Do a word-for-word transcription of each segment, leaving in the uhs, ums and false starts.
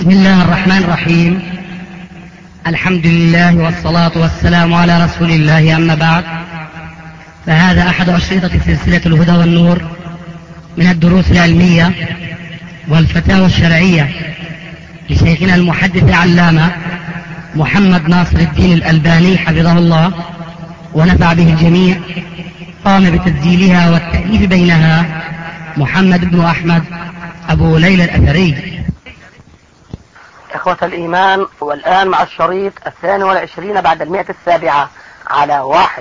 بسم الله الرحمن الرحيم. الحمد لله والصلاة والسلام على رسول الله، أما بعد، فهذا أحد أشرطة سلسلة الهدى والنور من الدروس العلمية والفتاوى الشرعية لشيخنا المحدث العلامة محمد ناصر الدين الألباني حفظه الله ونفع به الجميع. قام بتسجيلها والتأليف بينها محمد بن أحمد أبو ليلى الأثري. إخوة الإيمان، والآن مع الشريط الثاني والعشرين بعد المئة السابعة على واحد.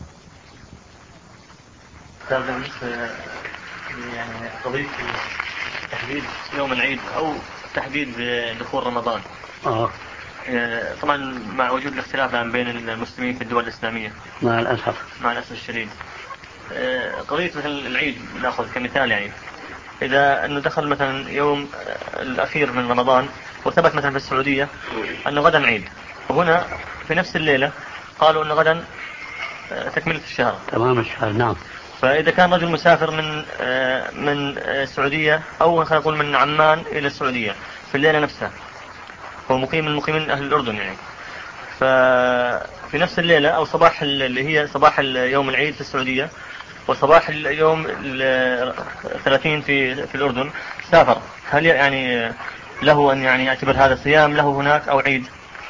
يعني قضية تحديد يوم العيد أو تحديد دخول رمضان. آه. طبعا مع وجود الاختلاف بين المسلمين في الدول الإسلامية مع الأسف مع الأسف الشديد. قضية مثل العيد نأخذ كمثال، يعني إذا أنه دخل مثلا يوم الأخير من رمضان وثبت مثلا في السعودية أنه غدا عيد، وهنا في نفس الليلة قالوا أنه غدا تكملة الشهر تمام الشهر. نعم. فإذا كان رجل مسافر من من السعودية أو خلينا نقول من عمان إلى السعودية في الليلة نفسها، هو مقيم من مقيمين أهل الأردن، يعني ففي نفس الليلة أو صباح اللي هي صباح يوم العيد في السعودية وصباح اليوم الثلاثين في في الأردن سافر، هل يعني له أن يعني يعتبر هذا صيام له هناك أو عيد؟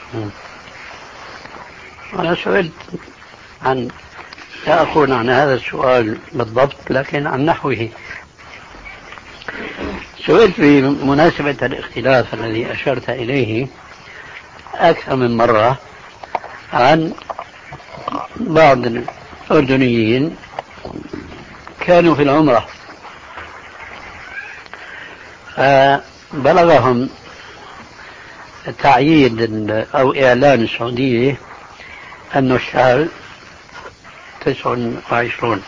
أنا سئلت عن لا أكون عن هذا السؤال بالضبط، لكن عن نحوه. سئلت بمناسبة الاختلاف الذي أشرت إليه أكثر من مرة عن بعض الأردنيين كانوا في العمرة، فبلغهم تعيين أو إعلان السعودية أن الشهر تسع وعشرون،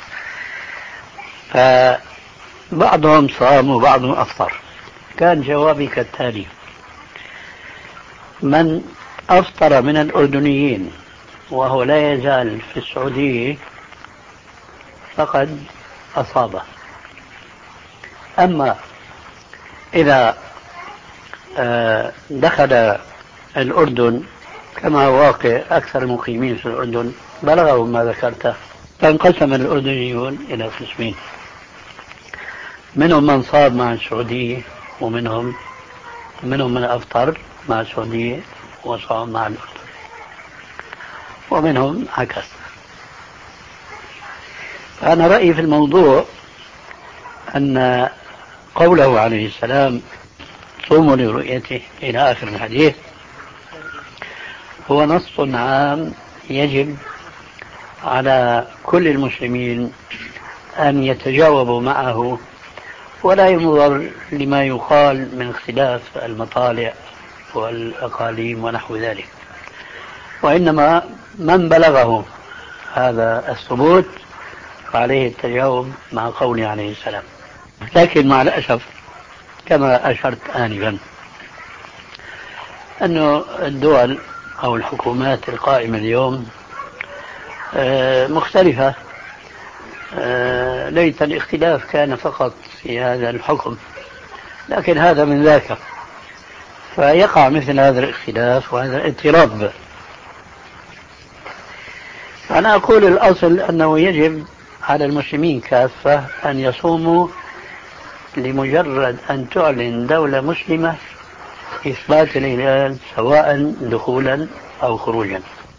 فبعضهم صام وبعضهم أفطر. كان جوابي كالتالي: من أفطر من الأردنيين وهو لا يزال في السعودية فقد أصابه. أما إذا دخل الأردن كما واقع أكثر المقيمين في الأردن بلغوا ما ذكرته، فانقسم الأردنيون إلى قسمين: منهم من صام مع السعودية، ومنهم منهم من أفطر مع السعودية وصام مع الأردن، ومنهم عكس. أنا رأيي في الموضوع أن قوله عليه السلام صوموا لرؤيته إلى آخر الحديث هو نص عام يجب على كل المسلمين أن يتجاوبوا معه، ولا ينظر لما يقال من اختلاف المطالع والأقاليم ونحو ذلك، وإنما من بلغه هذا الثبوت فعليه التجاوب مع قوله عليه السلام. لكن مع الأسف كما أشرت آنفا أن الدول أو الحكومات القائمة اليوم مختلفة. ليت الاختلاف كان فقط في هذا الحكم، لكن هذا من ذاك، فيقع مثل هذا الاختلاف وهذا الاضطراب. أنا أقول الأصل أنه يجب على المسلمين كافة أن يصوموا لمجرد أن تعلن دولة مسلمة إثبات الهلال سواء دخولا أو خروجا.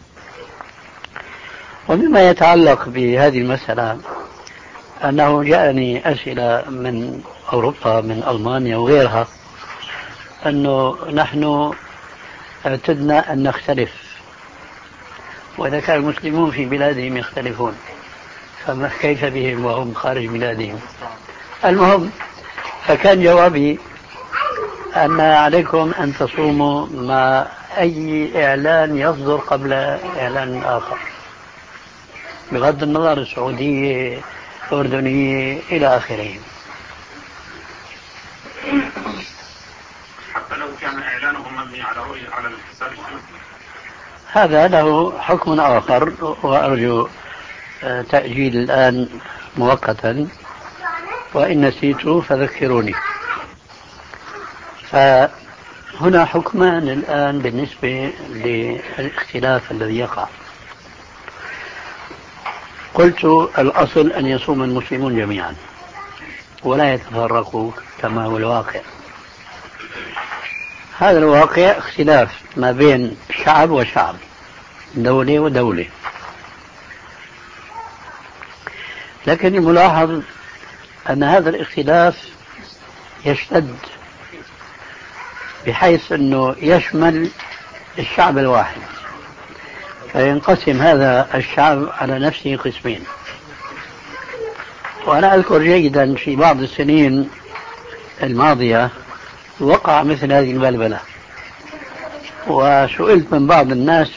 ومما يتعلق بهذه المسألة أنه جاءني أسئلة من أوروبا، من ألمانيا وغيرها، أنه نحن اعتدنا أن نختلف، وإذا كان المسلمون في بلادهم يختلفون فما كيف بهم وهم خارج بلادهم؟ المهم، فكان جوابي أن عليكم أن تصوموا مع أي إعلان يصدر قبل إعلان آخر، بغض النظر السعودية الأردنية إلى آخره. حتى لو كان إعلانهم مبني على رؤية على الحساب الشمسي، هذا له حكم آخر، وأرجو تأجيل الآن مؤقتا، وإن نسيت فذكروني. هنا حكمان الآن بالنسبة للاختلاف الذي يقع. قلت الأصل أن يصوم المسلمون جميعا ولا يتفرقوا كما هو الواقع. هذا الواقع اختلاف ما بين شعب وشعب، دولة ودولة. لكن الملاحظ أن هذا الاختلاف يشتد بحيث أنه يشمل الشعب الواحد، فينقسم هذا الشعب على نفسه قسمين. وأنا أذكر جيدا في بعض السنين الماضية وقع مثل هذه البلبلة، وسئلت من بعض الناس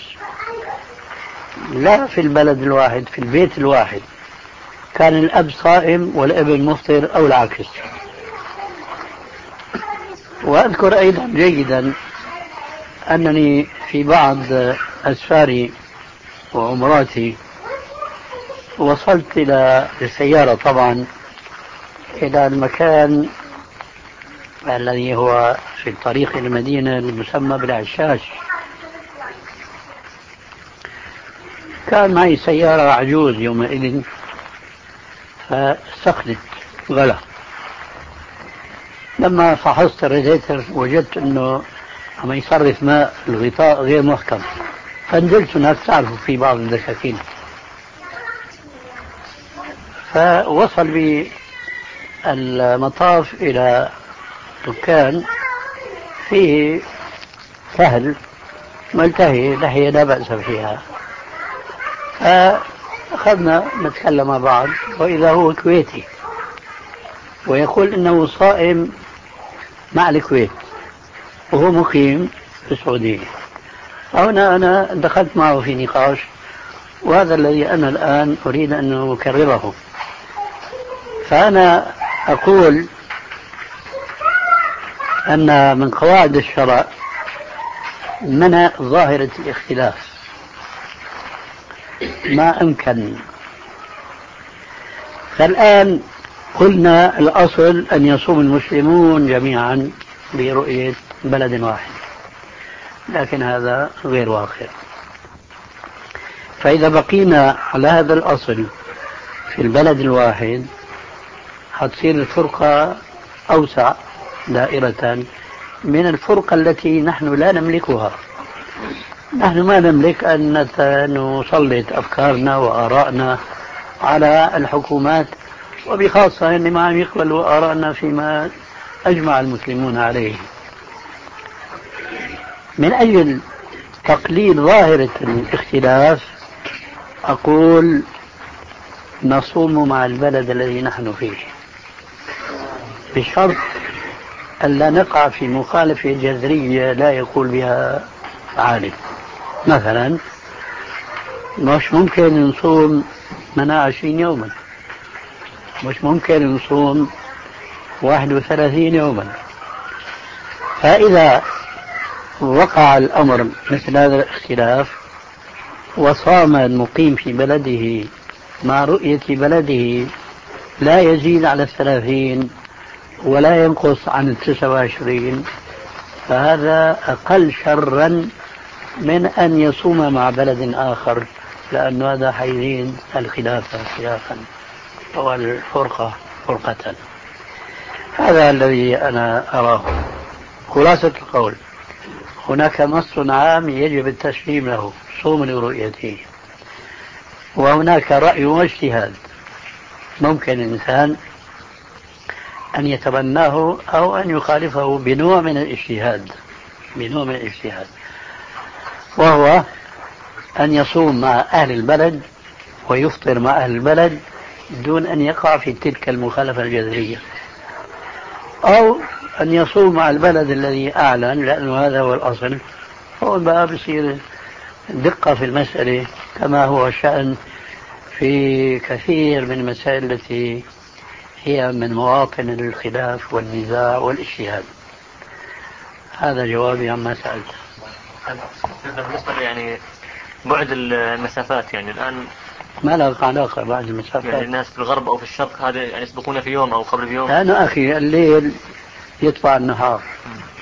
لا في البلد الواحد، في البيت الواحد كان الأب صائم والابن مفطر أو العكس. وأذكر أيضا جيدا أنني في بعض أسفاري وعمراتي وصلت إلى السيارة طبعا إلى المكان الذي هو في الطريق إلى المدينة المسمى بالعشاش. كان معي سيارة عجوز يومئذ فاستخدت غلا. لما فحصت الراديتر وجدت انه عم يصرف ماء، الغطاء غير محكم، فنزلت هناك، تعرفوا في بعض الدكاكين. فوصل بي المطاف الى دكان فيه كهل ملتهي لحية لا بأس فيها. فأخذنا نتكلم مع بعض، وإذا هو كويتي ويقول إنه صائم مع الكويت وهو مقيم في السعودية. فهنا أنا دخلت معه في نقاش، وهذا الذي أنا الآن أريد أن أكرره. فأنا أقول أن من قواعد الشرع منع ظاهرة الاختلاف ما أمكن. فالآن قلنا الأصل أن يصوم المسلمون جميعا برؤية بلد واحد، لكن هذا غير واقع. فإذا بقينا على هذا الأصل في البلد الواحد هتصير الفرقة أوسع دائرة من الفرقة التي نحن لا نملكها. نحن ما نملك أن نسلط أفكارنا وآرائنا على الحكومات، وبخاصة أن ما عم يقبلوا آرائنا فيما أجمع المسلمون عليه. من أجل تقليل ظاهرة الاختلاف أقول نصوم مع البلد الذي نحن فيه، بشرط ألا نقع في مخالفة جذرية لا يقول بها عالم. مثلا مش ممكن نصوم منا عشرين يوما، مش ممكن نصوم واحد وثلاثين يوما. فإذا وقع الأمر مثل هذا الاختلاف وصام المقيم في بلده مع رؤية بلده لا يزيد على الثلاثين ولا ينقص عن التسعة وعشرين، فهذا أقل شرا من أن يصوم مع بلد آخر، لأن هذا حيزيد الخلافة خلافا والفرقة فرقة. هذا الذي أنا أراه. خلاصة القول، هناك نص عام يجب التسليم له، صوم لرؤيته، وهناك رأي واجتهاد ممكن الإنسان أن يتبناه أو أن يخالفه بنوع من الاجتهاد بنوع من الاجتهاد وهو أن يصوم مع أهل البلد ويفطر مع أهل البلد دون أن يقع في تلك المخالفة الجذرية، أو أن يصوم مع البلد الذي أعلن، لأنه هذا هو الأصل. هو بقى بصير دقة في المسألة كما هو الشأن في كثير من المسائل التي هي من مواطن الخلاف والنزاع والاجتهاد. هذا جوابي عما سألت. بالنسبة يعني بعد المسافات، يعني الآن ما له علاقة بعد المسافات، يعني الناس في الغرب أو في الشرق هذا يعني يسبقون في يوم أو قبل بيوم. أنا أخي الليل يطبع النهار،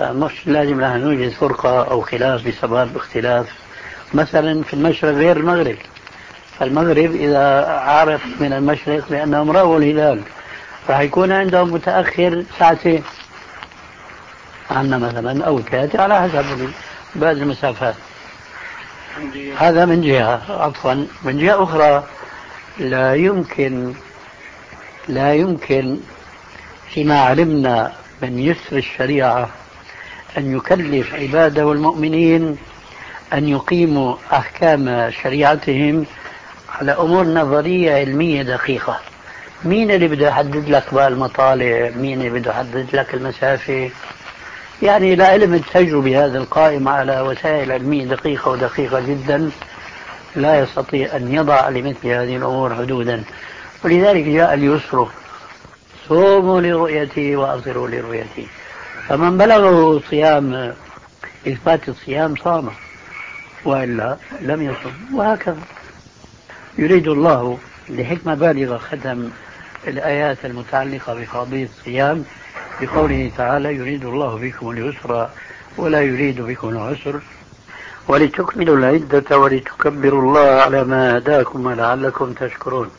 فمش لازم نحن نوجد فرقة أو خلاف بسبب اختلاف مثلا في المشرق غير المغرب. فالمغرب إذا عرف من المشرق بأنهم رأوا الهلال راح يكون عندهم متأخر ساعتين عنا مثلا أو ثلاثة على حسب بعض المسافات. هذا من جهة. عفوا من جهة أخرى لا يمكن لا يمكن فيما علمنا من يسر الشريعة أن يكلف عباده والمؤمنين أن يقيموا أحكام شريعتهم على أمور نظرية علمية دقيقة. مين اللي بده يحدد لك بقى المطالع؟ مين اللي بده يحدد لك المسافة؟ يعني لا علم التجربة هذا القائم على وسائل علمية دقيقة ودقيقة جدا لا يستطيع أن يضع لمثل هذه الأمور حدودا. ولذلك جاء اليسر صوموا لرؤيتي وأفطروا لرؤيتي. فمن بلغه صيام إثبات الصيام صام وإلا لم يصم. وهكذا يريد الله لحكمة بالغة ختم الآيات المتعلقة بقضية الصيام بقوله تعالى يريد الله بكم اليسر ولا يريد بكم العسر ولتكملوا العدة ولتكبروا الله على ما هداكم ولعلكم تشكرون.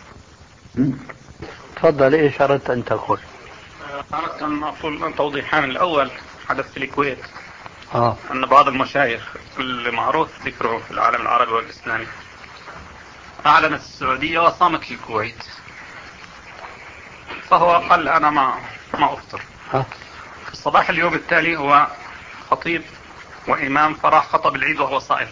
تفضل. ايش اردت ان تقول؟ اردت ان اقول توضيحان. الاول حدث في الكويت آه. ان بعض المشايخ المعروف ذكره في العالم العربي والاسلامي اعلنت السعودية وصامت الكويت، فهو قال انا ما ما افطر. آه. في الصباح اليوم التالي هو خطيب وامام فراح خطب العيد وهو صائم.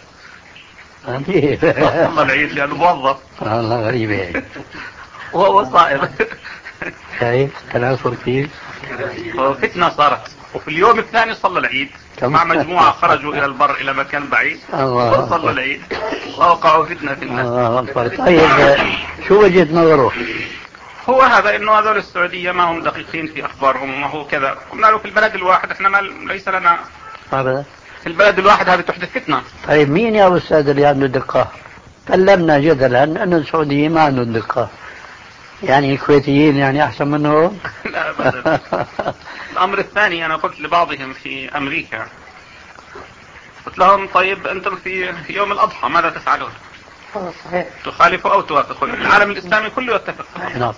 الله العيد لانه موظف. الله غريبة. وهو صائم. شايف تنافر كيف؟ فتنة صارت. وفي اليوم الثاني صلى العيد مع مجموعة خرجوا إلى البر إلى مكان بعيد وصلوا العيد ووقعوا فتنة في الناس. طيب شو وجهة نظره؟ هو هذا إنه هذول السعودية ما هم دقيقين في أخبارهم وما هو كذا. قلنا له في البلد الواحد إحنا ما ليس لنا أبدا. في البلد الواحد هذه تحدث فتنة. طيب مين يا أستاذ اللي عنده دقة؟ كلمنا جدلا أن السعوديين ما عندهم دقة، يعني الكويتيين يعني أحسن منهم؟ لا أبدا. الأمر الثاني أنا قلت لبعضهم في أمريكا قلت لهم طيب أنتم في يوم الأضحى ماذا تفعلون؟ صحيح. تخالفوا أو توافقون؟ العالم الإسلامي كله يتفق. نعم.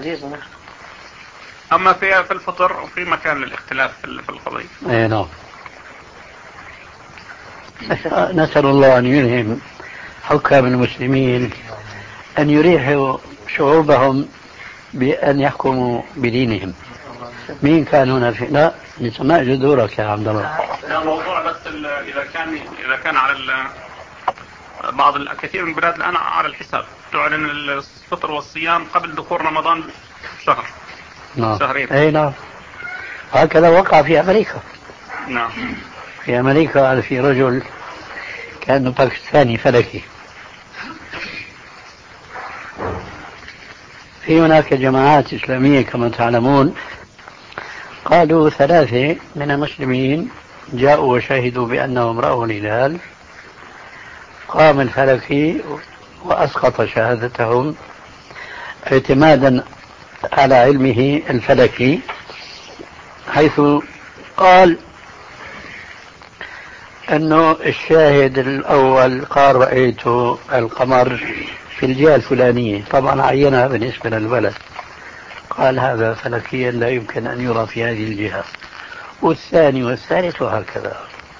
أما في في الفطر وفي مكان للاختلاف في القضية. أي نعم. نسأل الله أن يلهم حكام المسلمين أن يريحوا شعوبهم بأن يحكموا بدينهم. مين كان هنا في لا لسماء جذورك يا عبد الله. الموضوع بس إذا كان إذا كان على بعض الكثير من البلاد الآن على الحساب تعلن الفطر والصيام قبل دخول رمضان شهر. نعم. شهرين. أي نعم. هكذا وقع في أمريكا. نعم. في أمريكا في رجل كان باكستاني فلكي. في هناك جماعات إسلامية كما تعلمون قالوا ثلاثة من المسلمين جاءوا وشهدوا بأنهم رأوا الهلال. قام الفلكي وأسقط شهادتهم اعتمادا على علمه الفلكي، حيث قال أنه الشاهد الأول قال رأيت القمر في الجهة الفلانية، طبعا عينها بالنسبة للبلد، قال هذا فلكيا لا يمكن أن يرى في هذه الجهة، والثاني والثالث وهكذا.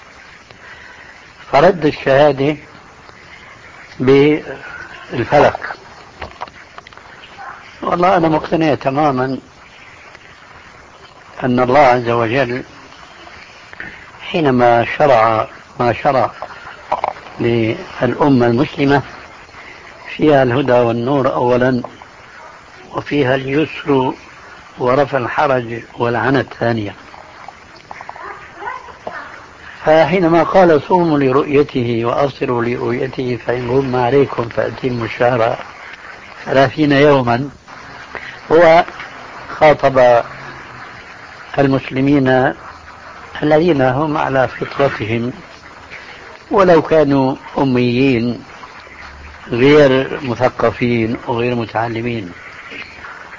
فرد الشهادة بالفلك. والله أنا مقتنع تماما أن الله عز وجل حينما شرع ما شرع للأمة المسلمة فيها الهدى والنور أولا، وفيها اليسر ورفع الحرج والعنت ثانيا. فحينما قال صوموا لرؤيته وأفطروا لرؤيته فإن غم عليكم فأتموا الشهر ثلاثين يوما، هو خاطب المسلمين الذين هم على فطرتهم ولو كانوا أميين غير مثقفين وغير متعلمين.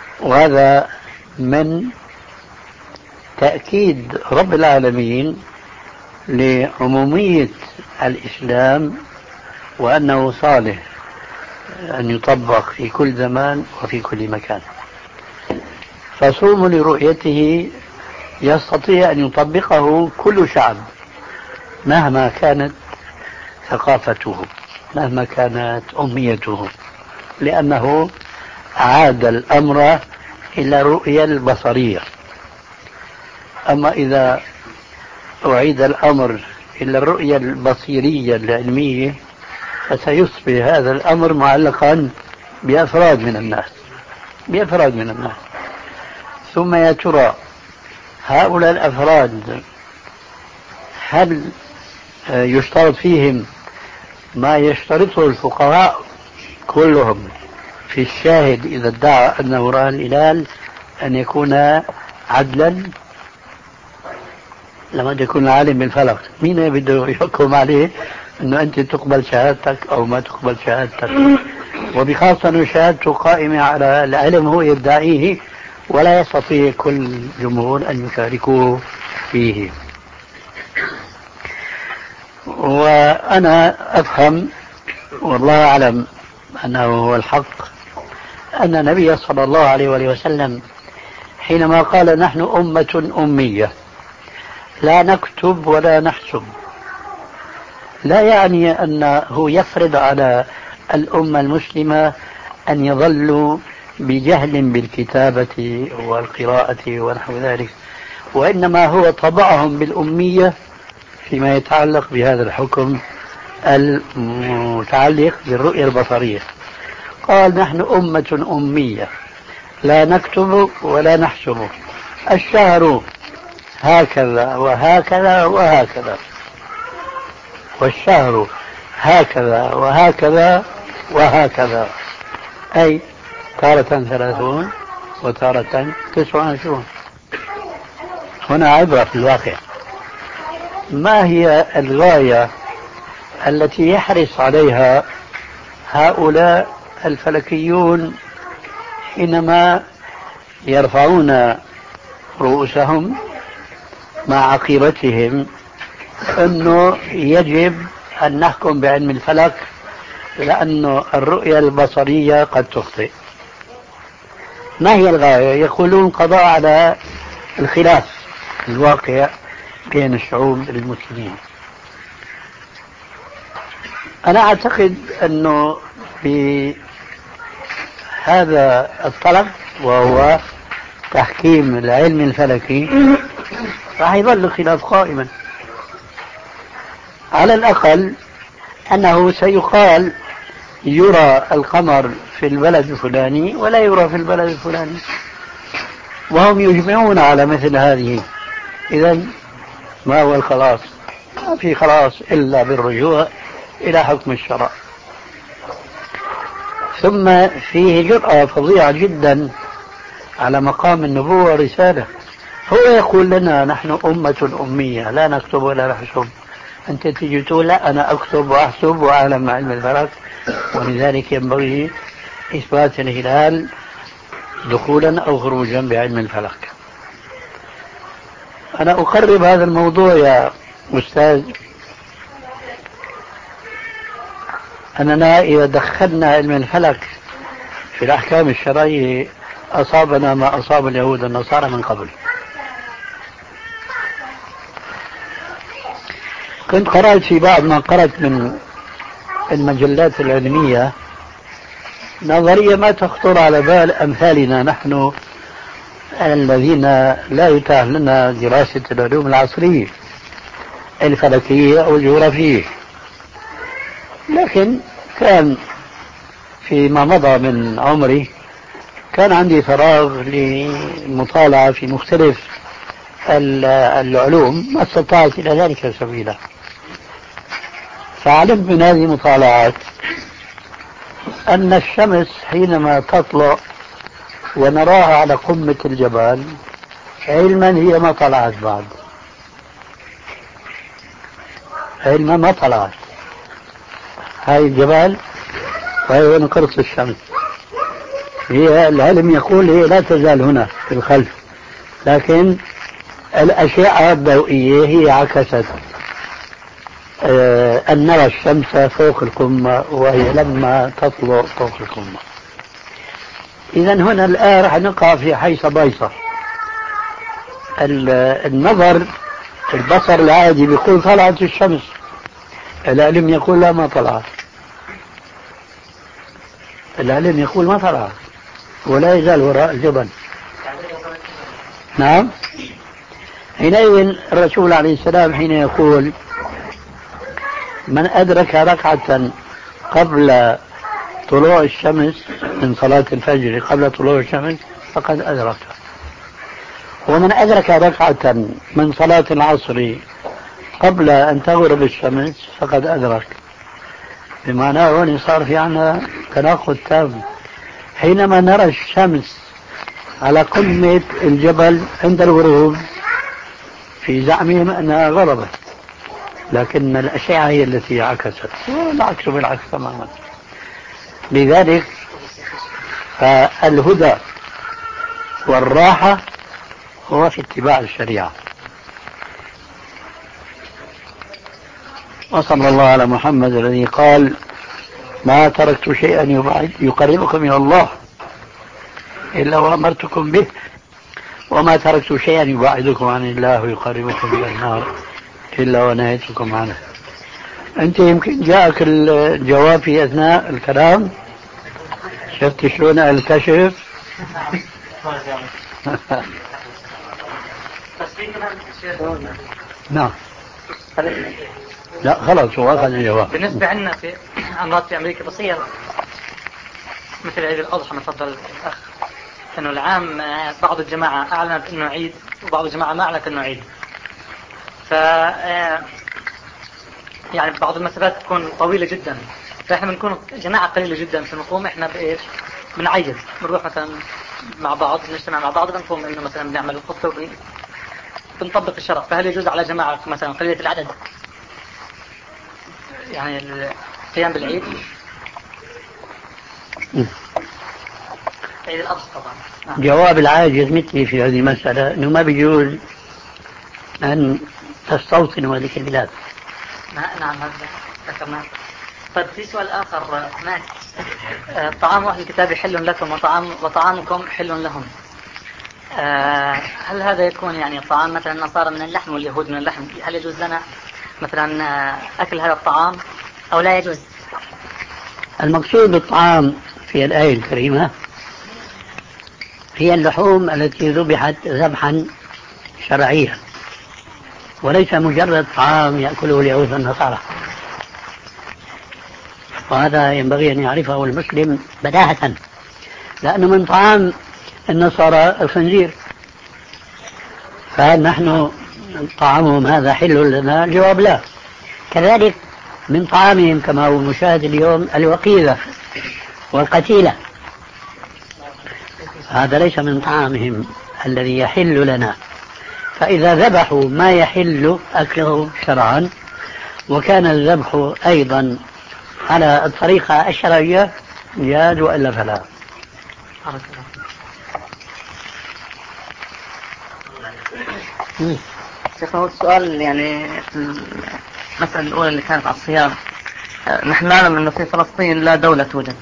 وهذا من تأكيد رب العالمين لعمومية الإسلام وأنه صالح أن يطبق في كل زمان وفي كل مكان. فصوم لرؤيته يستطيع أن يطبقه كل شعب مهما كانت ثقافته، مهما كانت أميته، لأنه عاد الأمر إلى الرؤية البصرية. أما إذا أعيد الأمر إلى الرؤية البصيرية العلمية فسيصبح هذا الأمر معلقا بأفراد من الناس بأفراد من الناس ثم يا ترى هؤلاء الأفراد هل يشترط فيهم ما يشترطه الفقهاء كلهم في الشاهد إذا ادعى أنه رأى الهلال أن يكون عدلا؟ لما يكون عالم بالفلك مين بده يحكم عليه أنه أنت تقبل شهادتك أو ما تقبل شهادتك؟ وبخاصة أن شهادته قائمة على العلم هو يدعيه ولا يستطيع كل جمهور أن يشاركوه فيه. وأنا أفهم والله أعلم أنه هو الحق أن النبي صلى الله عليه وسلم حينما قال نحن أمة أمية لا نكتب ولا نحسب لا يعني أنه يفرض على الأمة المسلمة أن يظلوا بجهل بالكتابة والقراءة ونحو ذلك، وإنما هو طبعهم بالأمية فيما يتعلق بهذا الحكم المتعلق بالرؤية البصرية. قال نحن أمة أمية لا نكتب ولا نحسب، الشهر هكذا وهكذا وهكذا، والشهر هكذا وهكذا وهكذا، أي تارة ثلاثون وتارة تسعة وعشرون. هنا عبرة في الواقع. ما هي الغاية التي يحرص عليها هؤلاء الفلكيون حينما يرفعون رؤوسهم مع عقيدتهم أنه يجب أن نحكم بعلم الفلك لأن الرؤية البصرية قد تخطئ؟ ما هي الغاية؟ يقولون قضاء على الخلاف الواقع بين الشعوب المسلمين. أنا أعتقد أنه بهذا الطلب وهو تحكيم العلم الفلكي راح يظل الخلاف قائما. على الأقل أنه سيقال يرى القمر في البلد الفلاني ولا يرى في البلد الفلاني، وهم يجمعون على مثل هذه. إذن ما هو الخلاص؟ ما في خلاص إلا بالرجوع إلى حكم الشرع. ثم فيه جرأة فظيعة جدا على مقام النبوة والرسالة. هو يقول لنا نحن أمة أمية لا نكتب ولا نحسب، أنت تجي تقول لا أنا أكتب وأحسب وأعلم علم الفلك، ولذلك ينبغي إثبات الهلال دخولا أو خروجا بعلم الفلك. أنا أقرب هذا الموضوع يا أستاذ أننا إذا دخلنا علم الفلك في الأحكام الشرعية أصابنا ما أصاب اليهود والنصارى من قبل. كنت قرأت في بعض ما قرأت من المجلات العلمية نظرية ما تخطر على بال أمثالنا نحن الذين لا يتاح لنا دراسة العلوم العصرية الفلكية أو الجغرافية، لكن كان فيما مضى من عمري كان عندي فراغ للمطالعة في مختلف العلوم ما استطعت إلى ذلك سبيلا. فعلمت من هذه المطالعات أن الشمس حينما تطلع ونراها على قمة الجبال علما هي ما طلعت بعد، علما ما طلعت هاي الجبال وهي نقرص الشمس. هي العلم يقول هي لا تزال هنا في الخلف، لكن الأشعة الضوئية هي عكست آه أن نرى الشمس فوق القمة وهي لما تطلع فوق القمة. إذا هنا الآن راح نقع في حيصة بايصة. النظر البصر العادي بيقول طلعت الشمس، العلم يقول لا ما طلعت، العلم يقول ما طلعت ولا يزال وراء الجبل. نعم. حينئذ الرسول عليه السلام حين يقول من أدرك ركعة قبل طلوع الشمس من صلاة الفجر قبل طلوع الشمس فقد أدرك، ومن أدرك ركعة من صلاة العصر قبل أن تغرب الشمس فقد أدرك. بمعنى هون صار في عنا تناقض تام. حينما نرى الشمس على قمة الجبل عند الغروب في زعمهم أنها غربت، لكن الأشعة هي التي عكست، والعكس بالعكس تماما. لذلك فالهدى والراحة هو في اتباع الشريعة. وصلى الله على محمد الذي قال ما تركت شيئا يقربكم إلى الله إلا وأمرتكم به، وما تركت شيئا يبعدكم عن الله ويقربكم إلى النار إلا ونهيتكم عنه. أنت يمكن جاءك الجواب في أثناء الكلام، شفت شلون الكشف. نعم. لا خلاص هو أخذ الجواب. بالنسبة لنا في أمراض في أمريكا بصير مثل عيد الأضحى، ما تفضل الأخ، إنه العام بعض الجماعة أعلنت إنه عيد وبعض الجماعة ما أعلنت إنه عيد. ف يعني بعض المسافات تكون طويلة جدا، فإحنا بنكون جماعة قليلة جدا في نقوم إحنا بإيش بنعيد، بنروح مثلا مع بعض نجتمع مع بعض بنقوم إنه مثلا بنعمل الخطة وبنطبق الشرع. فهل يجوز على جماعة مثلا قليلة العدد يعني القيام بالعيد؟ عيد الأضحى طبعا. نعم. جواب العاجز مثلي في هذه المسألة أنه ما بيجوز أن تستوطنوا هذه البلاد. نعم هذا ذكرناه. طيب في سؤال آخر هناك، طعام أهل الكتاب حل لكم وطعام وطعامكم حل لهم، هل هذا يكون يعني طعام مثلا النصارى من اللحم واليهود من اللحم، هل يجوز لنا مثلا أكل هذا الطعام أو لا يجوز؟ المقصود بالطعام في الآية الكريمة هي اللحوم التي ذبحت ذبحا شرعيا، وليس مجرد طعام يأكله اليهود والنصارى. وهذا ينبغي أن يعرفه المسلم بداهة، لأنه من طعام النصارى الخنزير، فهل نحن طعامهم هذا حل لنا؟ الجواب لا. كذلك من طعامهم كما هو مشاهد اليوم الوقيذة والقتيلة، هذا ليس من طعامهم الذي يحل لنا. فإذا ذبحوا ما يحل أكله شرعا وكان الذبح أيضا على الطريقة الشرعية جاز وإلا فلا. شيخ هو السؤال يعني المسألة الأولى اللي كانت على الصيام، نحن نعلم أنه في فلسطين لا دولة توجد،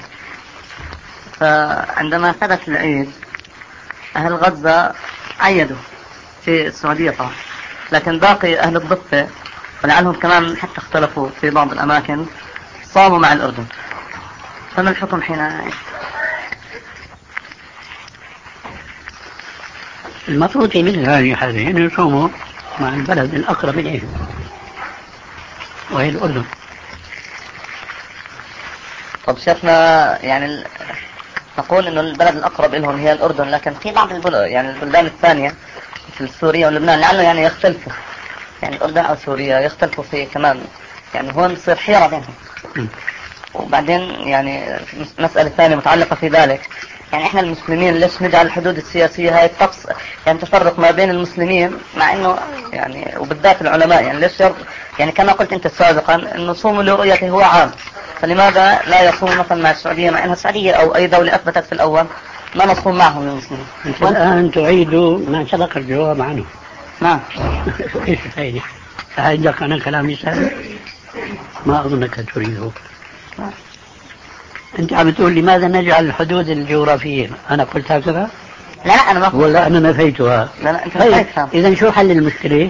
فعندما ثبت العيد أهل غزة عيدوا في السعودية طبعا، لكن باقي أهل الضفة ولعلهم كمان حتى اختلفوا في بعض الأماكن صاموا مع الأردن، فما الحكم حين؟ المفروض في مثل هذه الحالة أن يصوموا مع البلد الأقرب إليهم وهي الأردن. طب شيخنا يعني نقول إنه البلد الأقرب لهم هي الأردن، لكن في بعض البلد يعني البلدان الثانية مثل سوريا ولبنان لعله يعني يختلفوا، يعني الأردن أو سوريا يختلفوا في كمان، يعني هون تصير حيرة بينهم. وبعدين يعني مسألة ثانية متعلقة في ذلك، يعني احنا المسلمين ليش نجعل الحدود السياسية هاي التقص يعني تفرق ما بين المسلمين، مع انه يعني وبالذات العلماء يعني ليش يرض يعني كما قلت انت سابقا انه صوموا لرؤيته هو عام، فلماذا لا يصوم مثلا مع السعودية مع انها السعودية او اي دولة اثبتت في الاول ما نصوم معهم المسلمين؟ انت الان تعيدوا ما سبق الجواب عنه. نعم. ايش هيني عندك انا كلامي سابق. ما أظنك تريده. أنت عم تقول لماذا نجعل الحدود الجغرافية؟ أنا قلت هكذا؟ لا لا أنا ما قلت. ولا أنا نفيتها؟ لا لا أنت طيب نفيتها. إذا شو حل المشكلة؟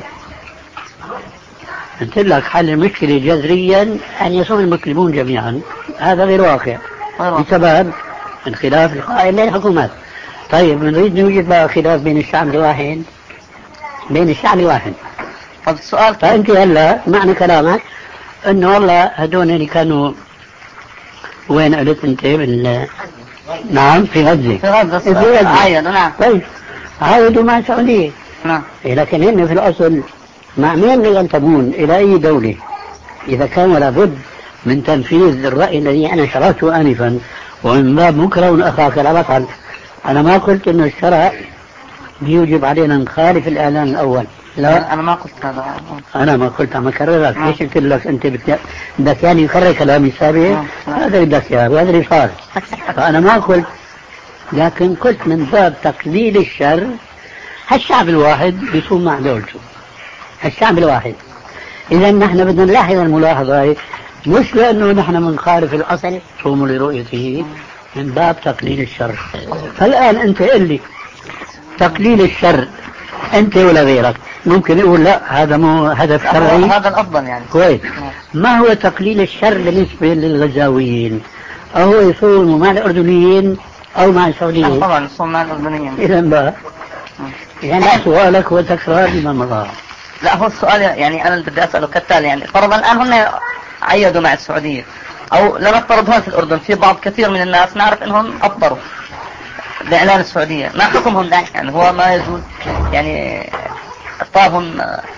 قلت لك حل المشكلة جذريا أن يصوم المسلمون جميعا. هذا غير واقع بسبب انخلاف القائم بين الحكومات. طيب نريد نوجد بقى خلاف بين الشعب الواحد بين الشعب الواحد. طب السؤال فأنت هلا معنى كلامك أنه والله هدول اللي كانوا وين قلت أنت بال نعم في غزة في غزة عين. نعم. طيب عاودوا مع السعودية. نعم. لكن هن في الأصل مع مين ينتمون إلى أي دولة؟ إذا كان لابد من تنفيذ الرأي الذي أنا شرحته آنفا ومن باب مكره أخاك لا بطل. أنا ما قلت إنه الشرع بيوجب علينا نخالف الإعلان الأول. لا أنا ما قلت هذا. أنا ما قلت عم أكررك. ليش قلت لك أنت بدك يعني يكرر كلامي السابق؟ هذا اللي بدك إياه وهذا اللي صار. فأنا ما قلت، لكن قلت من باب تقليل الشر. هالشعب الواحد بيصوم مع دولته، الشعب الواحد. إذا نحن بدنا نلاحظ الملاحظة مش لأنه نحن منخالف الأصل صوموا لرؤيته، من باب تقليل الشر. فالآن أنت قل لي تقليل الشر أنت ولا غيرك ممكن يقول لا هذا مو هدف شرعي، هذا الأفضل يعني. كويس. ما هو تقليل الشر بالنسبة للغزاويين؟ أو يصوموا مع الأردنيين أو مع السعوديين؟ طبعا يصوم مع الأردنيين. إذا بقى يعني سؤالك هو تكرار لما مضى. لا هو السؤال يعني أنا اللي بدي أسأله كالتالي، يعني فرضا الآن هم عيدوا مع السعودية، أو لنفترض هون في الأردن في بعض كثير من الناس نعرف أنهم أفطروا بإعلان السعودية، ما حكمهم ده؟ يعني هو ما يجوز يعني إفطارهم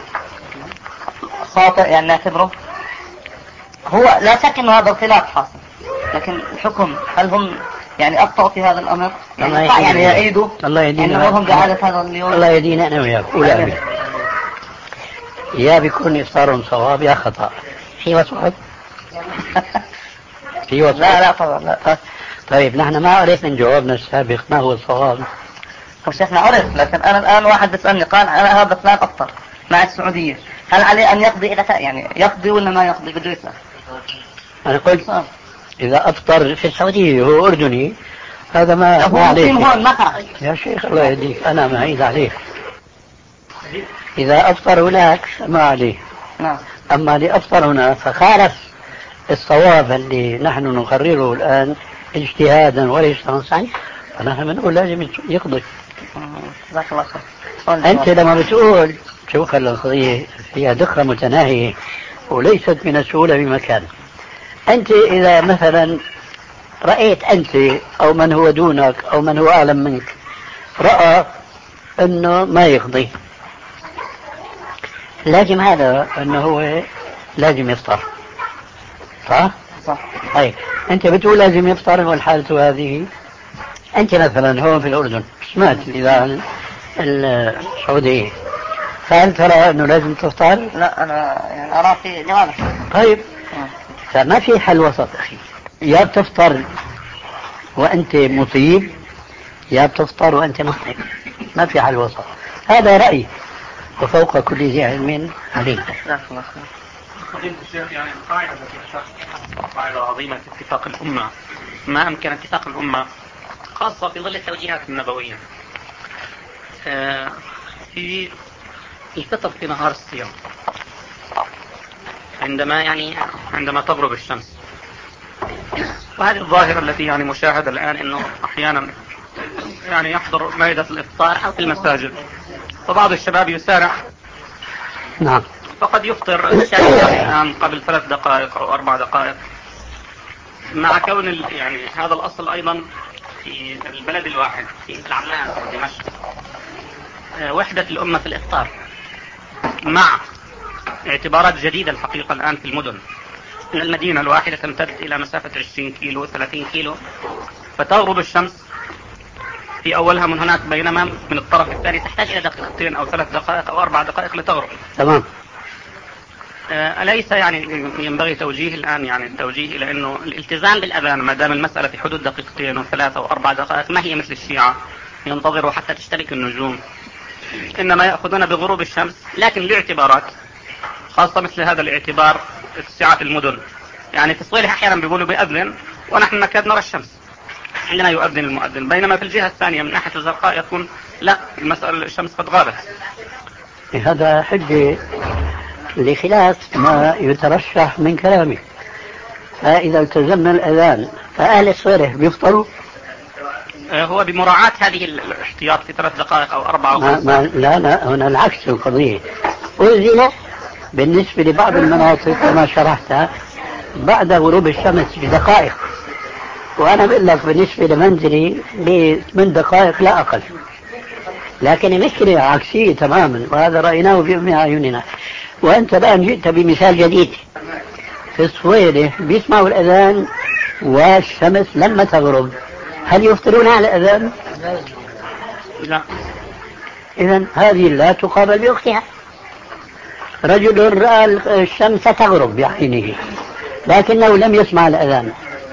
خاطئ يعني نعتبره؟ هو لا شك أنه هذا الخلاف حاصل، لكن الحكم هل هم يعني أخطأوا في هذا الأمر؟ يعني يعني يعيدوا الله يدينا أنهم بإعادة هذا اليوم. الله يدينا أنا وياك. أولا يا بيكون إفطار صواب يا خطأ. في وسط في وسط لا لا طبعا لا. طيب نحن ما عرفنا من جوابنا السابق ما هو الصواب. وشيخنا عرف، لكن أنا الآن واحد بيسألني قال أنا هذا فلان أفطر مع السعودية، هل عليه أن يقضي إذا يعني يقضي ولا ما يقضي؟ بده يسأل. أنا قلت إذا أفطر في السعودية وهو أردني هذا ما هو مقيم هون ما يا شيخ الله يهديك أنا ما أعيد عليك. إذا أفطر هناك ما عليه. نعم. أما لأفطر هنا فخالف الصواب اللي نحن نقرره الآن اجتهادا وليس نصا، فنحن بنقول لازم يقضي. جزاك الله خير. أنت لما بتقول شوف القضية فيها دقة متناهية وليست من السهولة بمكان. أنت إذا مثلا رأيت أنت أو من هو دونك أو من هو أعلم منك رأى أنه ما يقضي، لازم هذا أنه هو لازم يفطر، صح؟ صح. طيب أنت بتقول لازم يفطر والحالة هذه. أنت مثلا هون في الأردن سمعت الإذاعة السعودية، فهل ترى أنه لازم تفطر؟ لا أنا يعني أرى في جوابك. طيب فما في حل وسط أخي، يا بتفطر وأنت مصيب يا بتفطر وأنت مخطئ، ما في حل وسط. هذا رأي وفوق كل ذي علم عليم. جزاك الله خير. فضيلة الشيخ يعني القاعدة التي قاعدة عظيمة اتفاق الأمة، ما أمكن اتفاق الأمة خاصة في ظل التوجيهات النبوية في الفطر في نهار الصيام عندما يعني عندما تغرب الشمس. وهذه الظاهرة التي يعني مشاهدة الآن أنه أحيانا يعني يحضر مائدة الإفطار أو في المساجد وبعض الشباب يسارع. نعم. فقد يفطر الشاي الآن قبل ثلاث دقائق أو أربع دقائق، مع كون يعني هذا الأصل أيضا في البلد الواحد في العمان أو دمشق وحدة الأمة في الإفطار، مع اعتبارات جديدة الحقيقة الآن في المدن أن المدينة الواحدة تمتد إلى مسافة عشرين كيلو ثلاثين كيلو، فتغرب الشمس في أولها من هناك، بينما من الطرف الثاني تحتاج إلى دقيقتين أو ثلاث دقائق أو أربع دقائق لتغرب. تمام. أليس يعني ينبغي توجيه الآن يعني التوجيه إلى أنه الالتزام بالأذان ما دام المسألة في حدود دقيقتين وثلاثة وأربع دقائق، ما هي مثل الشيعة ينتظروا حتى تشترك النجوم، إنما يأخذون بغروب الشمس، لكن لاعتبارات خاصة مثل هذا الاعتبار اتساعة المدن. يعني في صويلح أحيانا بيقولوا بيأذن ونحن نكاد نرى الشمس عندنا يؤذن المؤذن، بينما في الجهة الثانية من ناحية الزرقاء يكون لا، المسألة الشمس قد غابت. هذا حجة لخلاف ما يترشح من كلامك. فإذا التزمنا الأذان فأهل الصويلح بيفطروا؟ هو بمراعاة هذه الاحتياط في ثلاث دقائق أو أربعة أو ما ما لا لا، هنا العكس القضية. أذن بالنسبة لبعض المناطق كما شرحتها بعد غروب الشمس بدقائق، وأنا بقول لك بالنسبة لمنزلي لثمان دقائق لا أقل. لكن المشكلة عكسية تماما، وهذا رأيناه بأم أعيننا. وأنت الآن جئت بمثال جديد. في الصويلح بيسمعوا الأذان والشمس لما تغرب، هل يفطرون على الأذان؟ لا. إذن هذه لا تقابل بأختها. رجل رأى الشمس تغرب بعينه لكنه لم يسمع الأذان.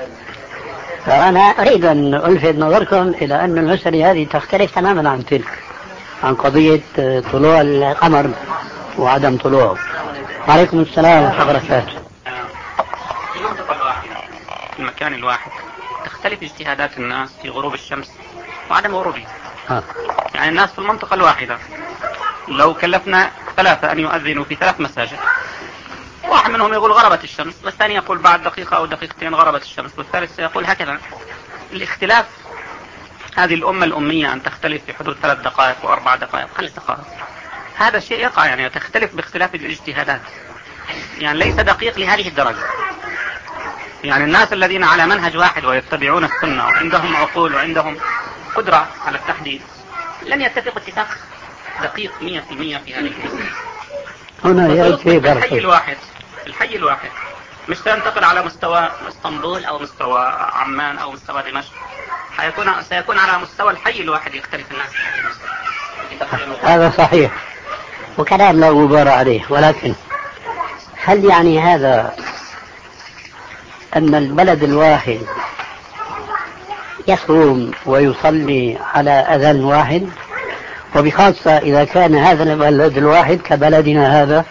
فأنا أريد أن ألفت نظركم إلى أن المسألة هذه تختلف تماما عن تلك، عن قضية طلوع القمر وعدم طلوعه. عليكم السلام ورحمة الله وبركاته. في المنطقة الواحدة في المكان الواحد تختلف اجتهادات الناس في غروب الشمس وعدم غروبها. آه. يعني الناس في المنطقة الواحدة لو كلفنا ثلاثة أن يؤذنوا في ثلاث مساجد، واحد منهم يقول غربت الشمس، والثاني يقول بعد دقيقة أو دقيقتين غربت الشمس، والثالث سيقول هكذا. الاختلاف، هذه الأمة الأمية أن تختلف في حدود ثلاث دقائق وأربع دقائق خمس دقائق، هذا شيء يقع، يعني تختلف باختلاف الاجتهادات، يعني ليس دقيق لهذه الدرجة. يعني الناس الذين على منهج واحد ويتبعون السنة وعندهم عقول وعندهم قدرة على التحديد لن يتفقوا اتفاق دقيق مئة في المئة في هذه المسألة. هنا يأتي الحي الواحد الحي الواحد مش سينتقل على مستوى اسطنبول أو مستوى عمان أو مستوى دمشق، سيكون سيكون على مستوى الحي الواحد يختلف الناس. هذا صحيح وكلام لا غبار عليه، ولكن هل يعني هذا أن البلد الواحد يصوم ويصلي على أذان واحد، وبخاصة إذا كان هذا البلد الواحد كبلدنا هذا؟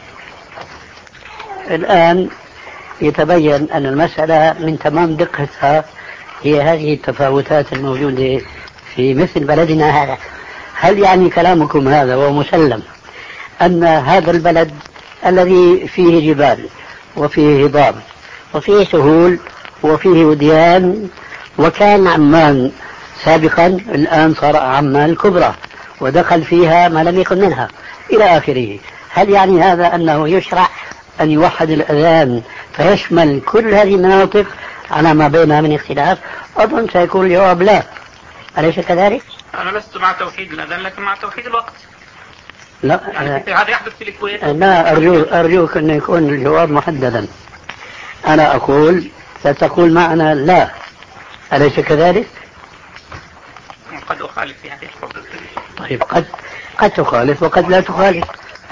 الآن يتبين أن المسألة من تمام دقتها هي هذه التفاوتات الموجودة في مثل بلدنا هذا. هل يعني كلامكم هذا ومسلم أن هذا البلد الذي فيه جبال وفيه هضاب وفيه سهول وفيه وديان، وكان عمان سابقا الآن صار عمان الكبرى ودخل فيها ما لم يكن منها إلى آخره، هل يعني هذا أنه يشرع أن يوحد الأذان فيشمل كل هذه المناطق على ما بينها من اختلاف؟ أظن سيكون الجواب لا، أليس كذلك؟ أنا لست مع توحيد الأذان لكن مع توحيد الوقت. لا يعني هذا يحدث في الكويت. لا، أرجو أرجوك أن يكون الجواب محددا. أنا أقول ستقول معنا لا، أليس كذلك؟ قد أخالف في هذه الحدود. طيب قد قد تخالف وقد لا تخالف.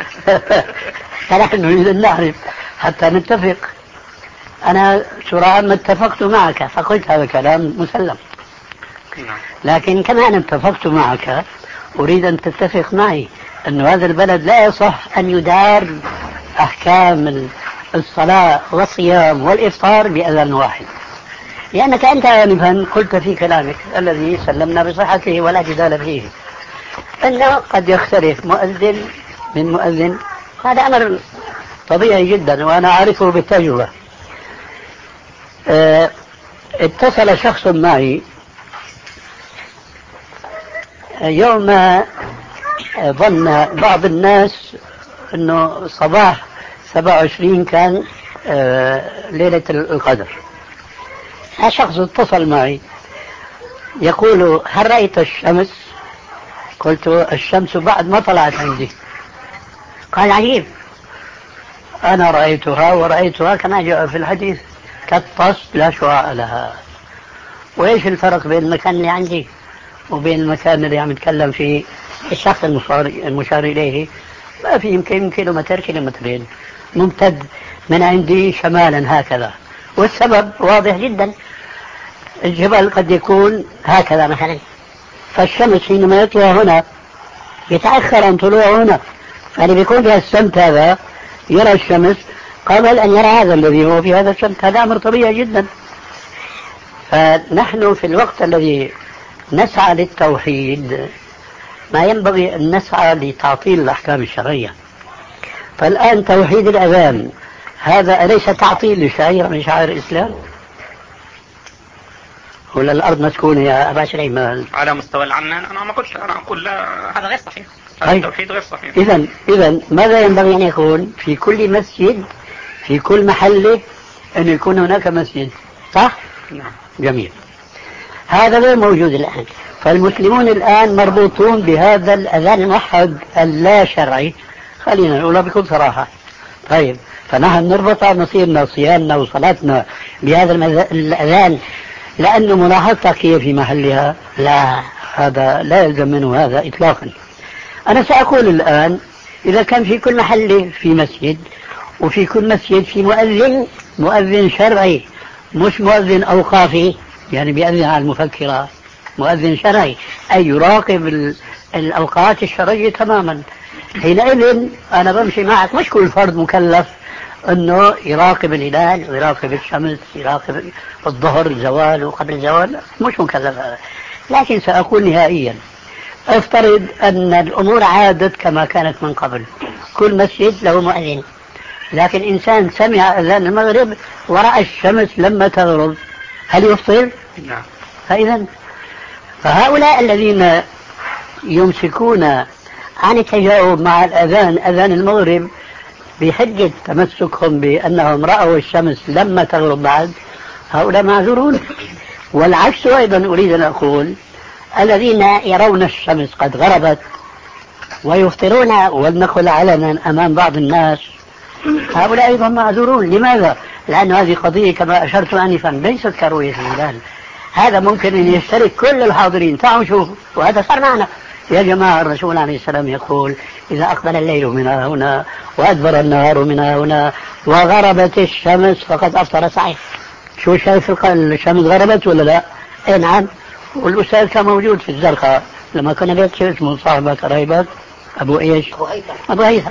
فنحن نريد أن نعرف حتى نتفق. أنا سرعان ما اتفقت معك فقلت هذا كلام مسلم، لكن كما أنا اتفقت معك أريد أن تتفق معي أن هذا البلد لا يصح أن يدار أحكام الصلاة والصيام والإفطار بأذان واحد، لأنك أنت آنفا قلت في كلامك الذي سلمنا بصحته ولا جدال فيه أنه قد يختلف مؤذن من مؤذن. هذا أمر طبيعي جدا وأنا أعرفه بالتجربة. اه اتصل شخص معي يوم ظن بعض الناس أنه صباح سبعة وعشرين كان اه ليلة القدر. شخص اتصل معي يقول هل رأيت الشمس؟ قلت الشمس بعد ما طلعت عندي. قال عجيب، أنا رأيتها ورأيتها كما جاء في الحديث كالطص لا شعاع لها. وإيش الفرق بين المكان اللي عندي وبين المكان اللي عم يتكلم فيه الشخص المشار إليه؟ ما في يمكن كيلومتر كيلومترين ممتد من عندي شمالا هكذا، والسبب واضح جدا، الجبل قد يكون هكذا مثلا، فالشمس حينما يطلع هنا يتأخر عن طلوعه هنا، فاللي بيكون في السمت هذا يرى الشمس قبل أن يرى هذا الذي هو في هذا الشمس. هذا أمر طبيعي جدا. فنحن في الوقت الذي نسعى للتوحيد ما ينبغي أن نسعى لتعطيل الأحكام الشرعية. فالآن توحيد الأذان هذا أليس تعطيل لشعيرة من شعائر الإسلام؟ ولا الأرض مسكونة يا أبا سليمان؟ على مستوى العنان أنا ما قلت، أنا أقول لا هذا غير صحيح، هذا طيب. التوحيد غير صحيح. إذا إذا ماذا ينبغي أن يكون في كل مسجد في كل محلة أن يكون هناك مسجد، صح؟ نعم. جميل. هذا غير موجود الآن. فالمسلمون الآن مربوطون بهذا الأذان الموحد اللا شرعي. خلينا نقولها بكل صراحة. طيب فنحن نربط مصيرنا وصيامنا وصلاتنا بهذا الأذان لأنه ملاحظتك هي في محلها؟ لا، هذا لا يلزم منه هذا إطلاقا. أنا سأقول الآن إذا كان في كل محل في مسجد وفي كل مسجد في مؤذن مؤذن شرعي مش مؤذن أوقافي يعني بيأذن على المفكرة، مؤذن شرعي أي يراقب الأوقات الشرعية تماما، حينئذ أنا بمشي معك. مش كل فرد مكلف أنه يراقب الهلال ويراقب الشمس، يراقب الظهر الزوال وقبل الزوال، مش مكلف هذا. لكن سأقول نهائيا افترض أن الأمور عادت كما كانت من قبل، كل مسجد له مؤذن، لكن إنسان سمع أذان المغرب ورأى الشمس لما تغرب، هل يفطر؟ نعم. فإذا فهؤلاء الذين يمسكون عن التجاوب مع الأذان أذان المغرب بحجة تمسكهم بأنهم رأوا الشمس لما تغرب بعد، هؤلاء معذورون. والعكس أيضا أريد أن أقول الذين يرون الشمس قد غربت ويفطرون ولنقل علنا أمام بعض الناس، هؤلاء أيضا معذورون. لماذا؟ لأن هذه قضية كما أشرت آنفا ليست كرؤية الهلال، هذا ممكن أن يشترك كل الحاضرين. تعالوا شوفوا، وهذا صار معنا يا جماعة. الرسول عليه السلام يقول إذا أقبل الليل من هنا وأدبر النهار من هنا وغربت الشمس فقد أفطر صحيح. شو شايف الشمس غربت ولا لا؟ اي نعم. والأستاذ كان موجود في الزرقاء لما كنا بيت شو اسمه صاحبة قريبك أبو إيش؟ أبو هيثم.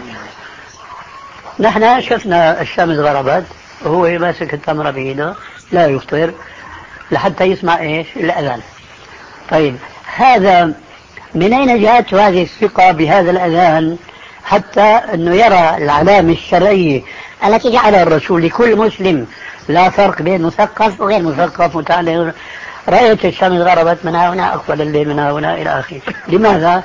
نحن شفنا الشمس غربت وهو ماسك التمرة بيده لا يفطر لحتى يسمع إيش؟ الأذان. طيب هذا من أين جاءت هذه الثقة بهذا الأذان حتى أنه يرى العلامة الشرعية التي جعلها الرسول لكل مسلم، لا فرق بين مثقف وغير مثقف متعلم، رأيت الشمس غربت من هنا أقبل الليل من هنا إلى آخره. لماذا؟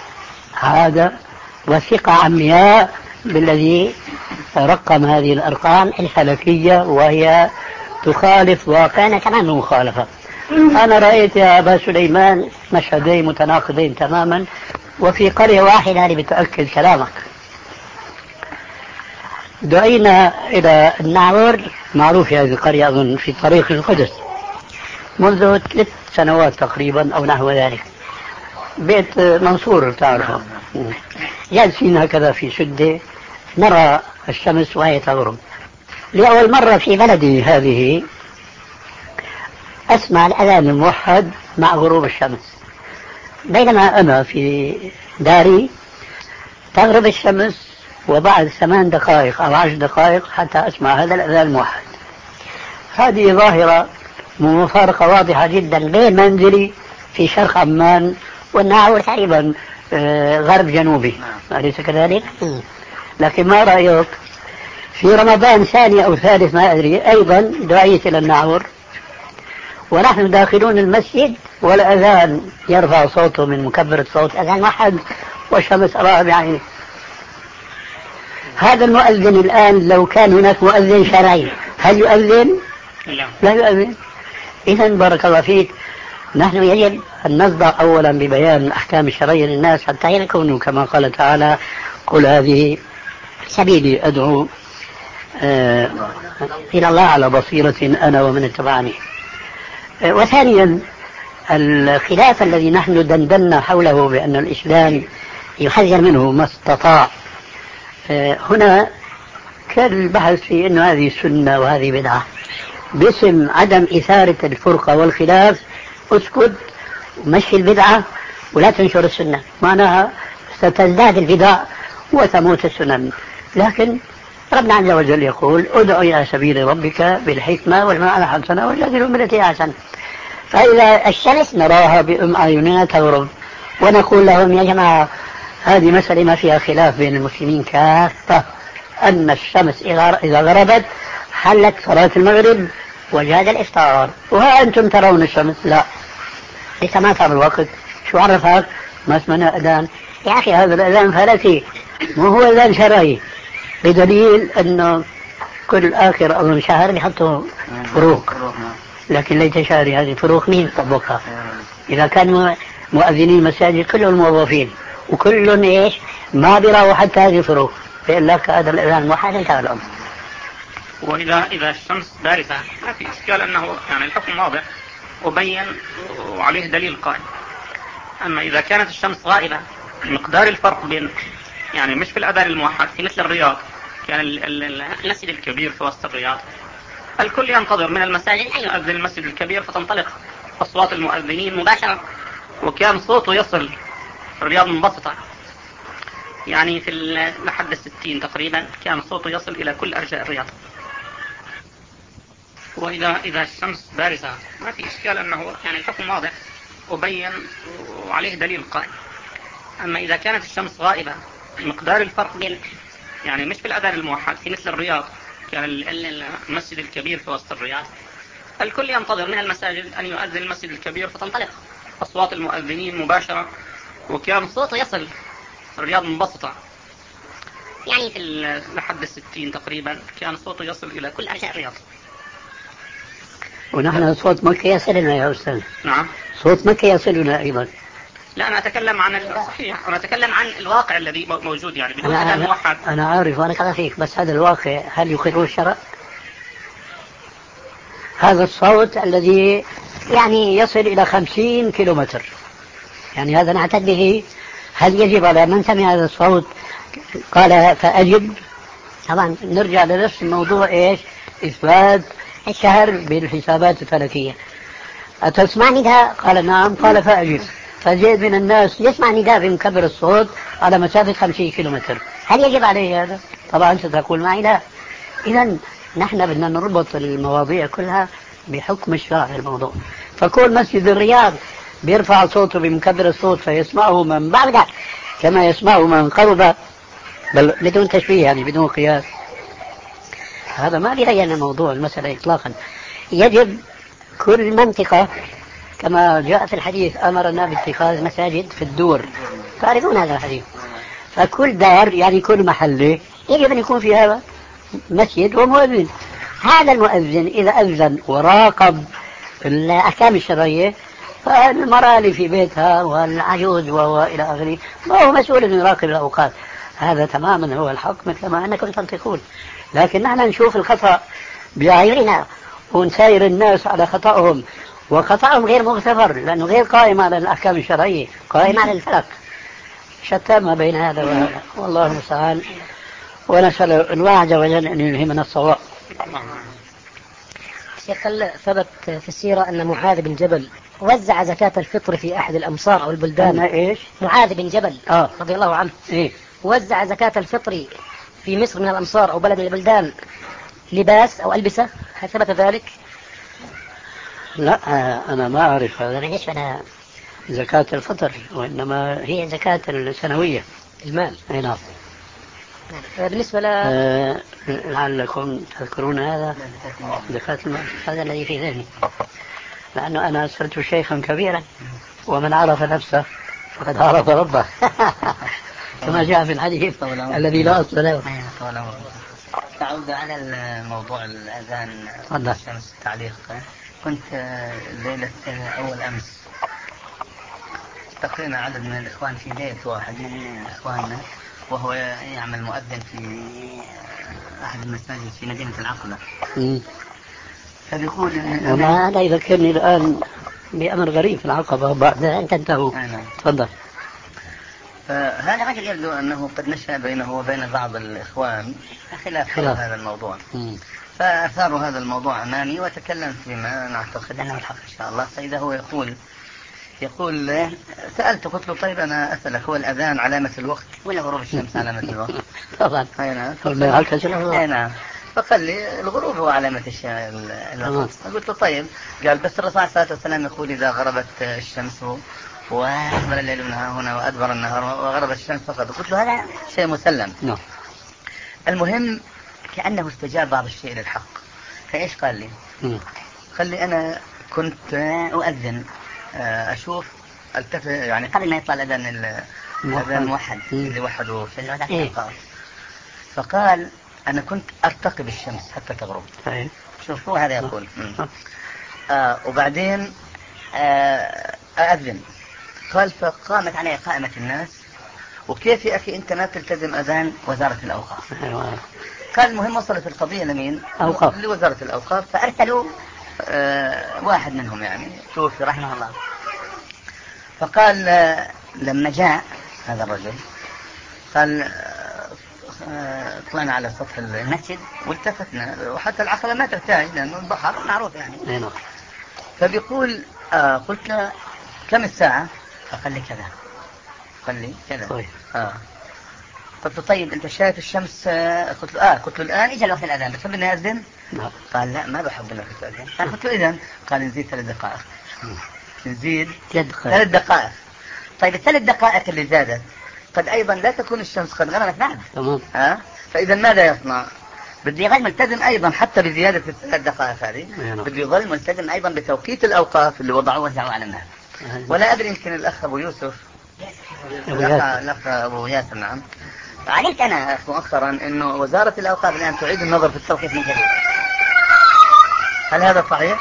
هذا وثقة عمياء بالذي رقم هذه الأرقام الفلكية وهي تخالف واقعنا تمام مخالفة. أنا رأيت يا أبا سليمان مشهدين متناقضين تماما وفي قرية واحدة اللي بتأكد كلامك. دعينا إلى النعور، معروف هذه القرية أظن في طريق القدس، منذ ثلاث سنوات تقريبا أو نحو ذلك. بيت منصور تعرفه، جالسين هكذا في شدة نرى الشمس وهي تغرب. لأول مرة في بلدي هذه أسمع الأذان الموحد مع غروب الشمس، بينما أنا في داري تغرب الشمس وبعد ثمان دقائق أو عشر دقائق حتى أسمع هذا الأذان الموحد. هذه ظاهرة مفارقة واضحة جدا بين منزلي في شرق عمان والنعور تقريبا غرب جنوبي، أليس كذلك؟ لكن ما رأيك في رمضان ثاني أو ثالث ما أدري أيضا دعيت إلى النعور ونحن داخلون المسجد والأذان يرفع صوته من مكبرة صوت أذان واحد والشمس أراها بعينه. هذا المؤذن الآن لو كان هناك مؤذن شرعي هل يؤذن؟ لا, لا يؤذن. إذا بارك الله فيك، نحن يجب أن نصدع أولا ببيان الأحكام الشرعية للناس حتى يكونوا كما قال تعالى قل هذه سبيلي أدعو آه إلى الله على بصيرة أنا ومن اتبعني. آه وثانيا الخلاف الذي نحن دندنا حوله بأن الإسلام يحذر منه ما استطاع، آه هنا كان البحث في أن هذه سنة وهذه بدعة باسم عدم إثارة الفرقة والخلاف. اسكت ومشي البدعة ولا تنشر السنة، معناها ستزداد البدع وتموت السنن. لكن ربنا عز وجل يقول ادع إلى سبيل ربك بالحكمة والموعظة الحسنة وجادلهم بالتي أحسن. فإذا الشمس نراها بأم أعيننا تغرب ونقول لهم يا جماعة هذه مسألة ما فيها خلاف بين المسلمين كافة، أن الشمس إذا غربت حلت صلاة المغرب وجاز الإفطار، وها أنتم ترون الشمس لا لسه ما صار الوقت. شو عرفك؟ ما اسمنا أذان يا أخي، هذا الأذان فلكي مو هو أذان شرعي، بدليل أنه كل آخر أظن شهر بيحطوا فروق، لكن ليس شهري. هذه فروق مين طبقها؟ إذا كانوا مؤذنين المساجد كلهم موظفين وكلهم إيش ما بيراوا حتى هذه الفروق، بيقول لك هذا الأذان موحد انتهى الأمر. وإذا إذا الشمس بارزة ما في إشكال، أنه يعني الحكم واضح وبين وعليه دليل قائم. أما إذا كانت الشمس غائبة مقدار الفرق بين يعني مش في الأذان الموحد في مثل الرياض، كان المسجد الكبير في وسط الرياض الكل ينتظر من المساجد أن يؤذن المسجد الكبير فتنطلق أصوات المؤذنين مباشرة، وكان صوته يصل الرياض منبسطة يعني في لحد الستين تقريبا، كان صوته يصل إلى كل أرجاء الرياض. وإذا إذا الشمس بارزة ما في إشكال، أنه يعني الحكم واضح وبين وعليه دليل قائم. أما إذا كانت الشمس غائبة مقدار الفرق بين يعني مش في الأذان الموحد في مثل الرياض، كان المسجد الكبير في وسط الرياض الكل ينتظر من المساجد أن يؤذن المسجد الكبير فتنطلق أصوات المؤذنين مباشرة، وكان صوته يصل الرياض منبسطة يعني في لحد الستين تقريبا، كان صوته يصل إلى كل أرجاء الرياض. ونحن صوت مكة يصلنا يا أستاذ. نعم صوت مكة يصلنا أيضا. لا أنا أتكلم عن الصحيح، أنا أتكلم عن الواقع الذي موجود يعني بدون أنا, أذان موحد. أنا عارف وأنا كذا فيك، بس هذا الواقع هل يقره الشرع؟ هذا الصوت الذي يعني يصل إلى خمسين كيلومتر، يعني هذا نعتد به، هل يجب على من سمع هذا الصوت قال فأجب؟ طبعا نرجع لنفس الموضوع إيش؟ إثبات الشهر بالحسابات الفلكية. أتسمع نداء؟ قال نعم، قال فأجب. فزيد من الناس يسمع نداء بمكبر الصوت على مسافة خمسين كيلومتر، هل يجب عليه هذا؟ طبعا ستقول معي لا. إذن نحن بدنا نربط المواضيع كلها بحكم الشرع الموضوع. فكل مسجد الرياض بيرفع صوته بمكبر الصوت فيسمعه من بعد كما يسمعه من قرب، بل بدون تشبيه يعني بدون قياس، هذا ما بيبين موضوع المسألة إطلاقا. يجب كل منطقة كما جاء في الحديث أمرنا باتخاذ مساجد في الدور، تعرفون هذا الحديث، فكل دار يعني كل محلة يجب أن يكون فيها مسجد ومؤذن. هذا المؤذن إذا أذن وراقب الأحكام الشرعية فالمرأة اللي في بيتها والعجوز وإلى آخره ما هو مسؤول أن يراقب الأوقات. هذا تماما هو الحق مثل ما أنكم تنطقون، لكن نحن نشوف الخطأ بأعيننا ونساير الناس على خطأهم، وخطأهم غير مغتفر لأنه غير قائم على الأحكام الشرعية، قائم على الفلك. شتى ما بين هذا وهذا، والله المستعان، ونسأل الله عز وجل أن يلهمنا الصواب. شيخ ثبت في السيرة أن معاذ بن جبل وزع زكاة الفطر في أحد الأمصار أو البلدان. إيش؟ معاذ بن جبل آه. رضي الله عنه إيه؟ وزع زكاة الفطر في مصر من الأمصار أو بلد من البلدان لباس أو ألبسة، هل ثبت ذلك؟ لا أنا ما أعرف هذا. ليش أنا زكاة الفطر، وإنما هي زكاة السنوية المال. أي نعم. بالنسبة ل آه لعلكم تذكرون هذا زكاة المال، هذا الذي في ذهني، لأنه أنا صرت شيخا كبيرا ومن عرف نفسه فقد عرف ربه كما جاء في الحديث الذي لا أصل له. تعود على الموضوع الأذان الشمس التعليق. كنت ليلة أول أمس تقريبا عدد من الإخوان في بيت واحد من إخواننا وهو يعمل مؤذن في أحد المساجد في مدينة العقبة. فبيقول إن هذا يذكرني الآن بأمر غريب في العقبة بعد أن تنتهوا. تفضل. فهذا الرجل يبدو أنه قد نشأ بينه وبين بعض الإخوان خلاف خلاف هذا الموضوع. مم. فأثاروا هذا الموضوع أمامي وتكلم فيما نعتقد أنه الحق إن شاء الله. فإذا هو يقول يقول سألته قلت له طيب أنا أسألك هو الأذان علامة الوقت ولا غروب الشمس علامة الوقت؟ طبعا. أي نعم. أي نعم. فقال لي الغروب هو علامة الوقت. قلت له طيب. قال بس الرسول عليه الصلاة والسلام يقول إذا غربت الشمس وأقبل الليل من هنا وأدبر النهار وغربت الشمس فقط. قلت له هذا شيء مسلم. نعم. المهم كأنه استجاب بعض الشيء للحق. فإيش قال لي؟ م. قال لي أنا كنت أؤذن أشوف التفت يعني قبل ما يطلع الأذان الأذان موحد اللي وحدوا في الأذان. فقال أنا كنت أرتقب الشمس حتى تغرب. شوفوا هذا يقول. آه وبعدين آه أأذن. قال فقامت علي قائمة الناس وكيف يا أخي أنت ما تلتزم أذان وزارة الأوقاف؟ قال المهم وصلت القضية لمين؟ أوقاف. لوزارة الأوقاف فأرسلوا آه واحد منهم يعني توفي رحمه الله. فقال آه لما جاء هذا الرجل قال آه طلعنا على سطح المسجد والتفتنا وحتى العقبة ما تحتاج لأنه البحر معروف يعني. فبيقول آه قلت له كم الساعة؟ فقال لي كذا. قال لي كذا. طيب. آه. قلت له طيب أنت شايف الشمس؟ آه قلت له آه قلت له الآن إجا وقت الأذان بتحب إني أذن؟ نعم. قال لا ما بحب إنك تأذن. قال قلت له إذن. قال نزيد ثلاث دقائق. نزيد ثلاث دقائق. طيب الثلاث دقائق اللي زادت قد أيضا لا تكون الشمس قد غربت بعد. تمام. ها؟ فإذا ماذا يصنع؟ بدي يظل ملتزم أيضا حتى بزيادة الثلاث دقائق هذه. بدي يظل ملتزم أيضا بتوقيت الأوقاف اللي وضعوه وزعوا على الناس. ولا أدري يمكن الأخ أبو يوسف الأخ أبو ياسر نعم. علمت أنا مؤخرا إنه وزارة الأوقاف الآن تعيد النظر في التوقيت من جديد. هل هذا صحيح؟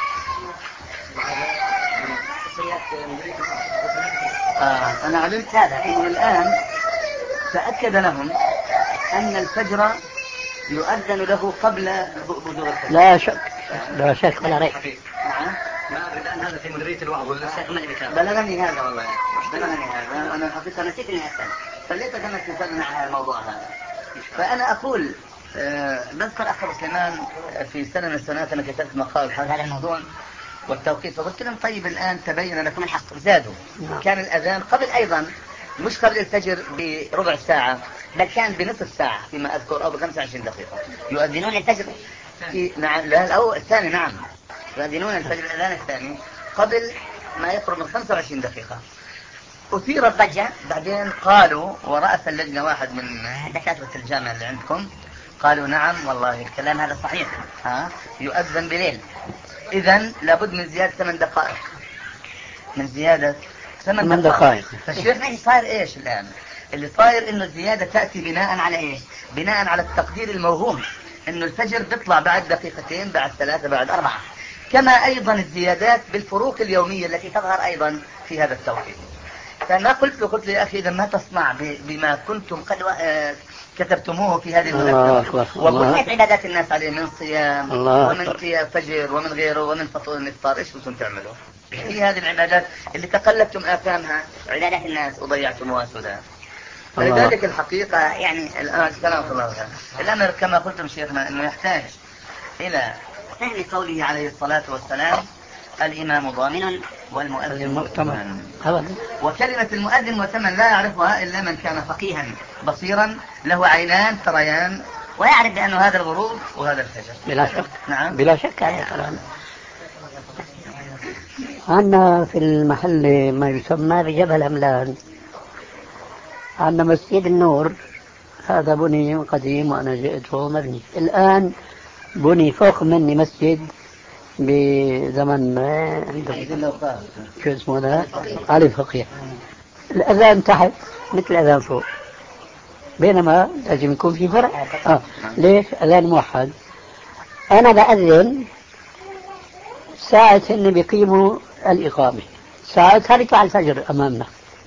آه أنا علمت هذا إنه الآن تأكد لهم أن الفجر يؤذن له قبل بزوغ الفجر. لا شك لا شك ولا ريب. نعم. ما أدري الآن هذا في مديرية الوعظ ولا بلغني هذا والله بلغني هذا أنا حقيقة نسيت إني أسأل خليتك أنك تسألنا عن الموضوع هذا. فأنا أقول أه بذكر أخ سليمان في سنة من السنوات أنا كتبت مقال حول هذا الموضوع والتوقيت فقلت لهم طيب الآن تبين لكم الحق زادوا. كان الأذان قبل أيضا مش قبل الفجر بربع ساعة بل كان بنصف ساعة فيما أذكر أو بخمسة وعشرين دقيقة يؤذنون الفجر في نعم لا الأول الثاني نعم يؤذنون الفجر الأذان الثاني قبل ما يقرب من خمسة وعشرين دقيقة. أثيرت ضجة بعدين قالوا ورأس اللجنة واحد من دكاترة الجامعة اللي عندكم قالوا نعم والله الكلام هذا صحيح ها يؤذن بليل إذن لابد من زيادة ثمان دقائق من زيادة ثمان دقائق. فالشيخ نحن صاير إيش الآن اللي صاير إنه الزيادة تأتي بناء على إيش بناء على التقدير الموهوم إنه الفجر بيطلع بعد دقيقتين بعد ثلاثة بعد أربعة كما أيضا الزيادات بالفروق اليومية التي تظهر أيضا في هذا التوقيت. فأنا قلت له قلت له يا أخي إذا ما تصنع بما كنتم قد كتبتموه في هذه المناسبة وبنيت عبادات الناس عليه من صيام ومن قيام فجر ومن غيره ومن فطور الإفطار إيش كنتم تعملوا في هذه العبادات اللي تقلبتم آثامها عبادات الناس وضيعتموها سدى. فلذلك الحقيقة يعني الآن كلام الله الأمر كما قلتم شيخنا أنه يحتاج إلى فهم قوله عليه الصلاة والسلام الإمام ضامن والمؤذن مؤتمن. وكلمة المؤذن مؤتمن لا يعرفها إلا من كان فقيها بصيرا له عينان تريان ويعرف بأنه هذا الغروب وهذا الفجر. بلا شك. نعم. بلا شك هذا كلام. عندنا في المحل ما يسمى بجبل أملان عندنا مسجد النور هذا بني قديم وأنا جئت وهو مبني الآن بني فوق مني مسجد بزمن شو اسمه ده علي فقيه الأذان تحت مثل الأذان فوق بينما لازم يكون في فرق. آه. ليش أذان موحد أنا بأذن ساعة إن بيقيموا الإقامة ساعتها يطلع الفجر أمامنا.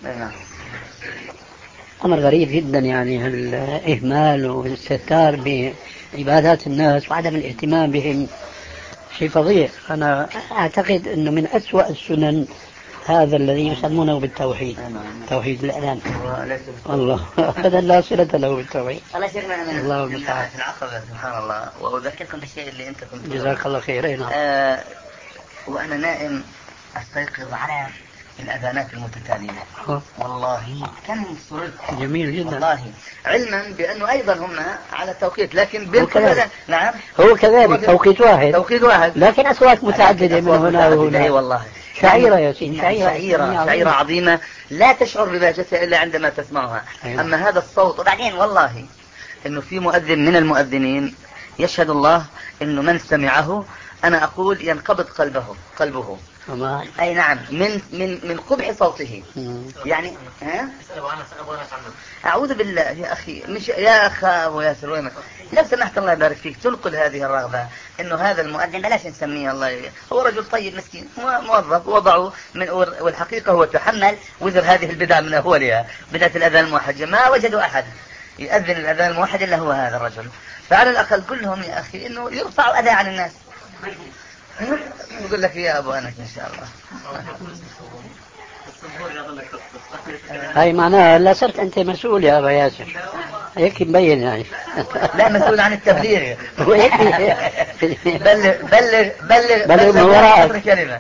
أمر غريب جدا يعني الإهمال والاستهتار بعبادات الناس وعدم الاهتمام بهم شيء فظيع. أنا أعتقد أنه من أسوأ السنن هذا الذي يسمونه بالتوحيد توحيد الإعلان الله هذا لا صلة له بالتوحيد. الله شيخنا من الله المستعان في العقبة سبحان الله وأذكركم بالشيء اللي أنت كنت جزاك الله خير. آه وأنا نائم أستيقظ على الأذانات المتتالية. والله كم سررت. جميل جدا. والله علما بأنه أيضا هم على توقيت، لكن بين كل نعم هو كذلك توقيت واحد توقيت واحد لكن أصوات متعددة من هنا وهنا. أي والله شعيرة يا سيدي، شعيرة شعيرة, شعيرة عظيمة لا تشعر ببهجتها إلا عندما تسمعها. أيوة. أما هذا الصوت، وبعدين والله إنه في مؤذن من المؤذنين يشهد الله إنه من سمعه أنا أقول ينقبض قلبه قلبه أمان. أي نعم من من من قبح صوته. مم. يعني ها؟ أعوذ بالله يا أخي، مش يا أخا وياسر وين لو سمحت الله يبارك فيك تنقل هذه الرغبة إنه هذا المؤذن بلاش نسميه الله هو رجل طيب مسكين هو موظف وضعه من والحقيقة هو تحمل وزر هذه البدع من أولها، بدعة الأذان الموحد ما وجدوا أحد يؤذن الأذان الموحد إلا هو هذا الرجل. فعلى الأقل قل لهم يا أخي إنه يرفعوا أذى عن الناس. بقول لك يا أبو أنس إن شاء الله. هاي معناها لا صرت أنت مسؤول يا أبا ياسر، هيك مبين يعني. لا مسؤول عن التبليغ. بلغ بلغ بلغ بلغ بلغ من وراءك كلمة.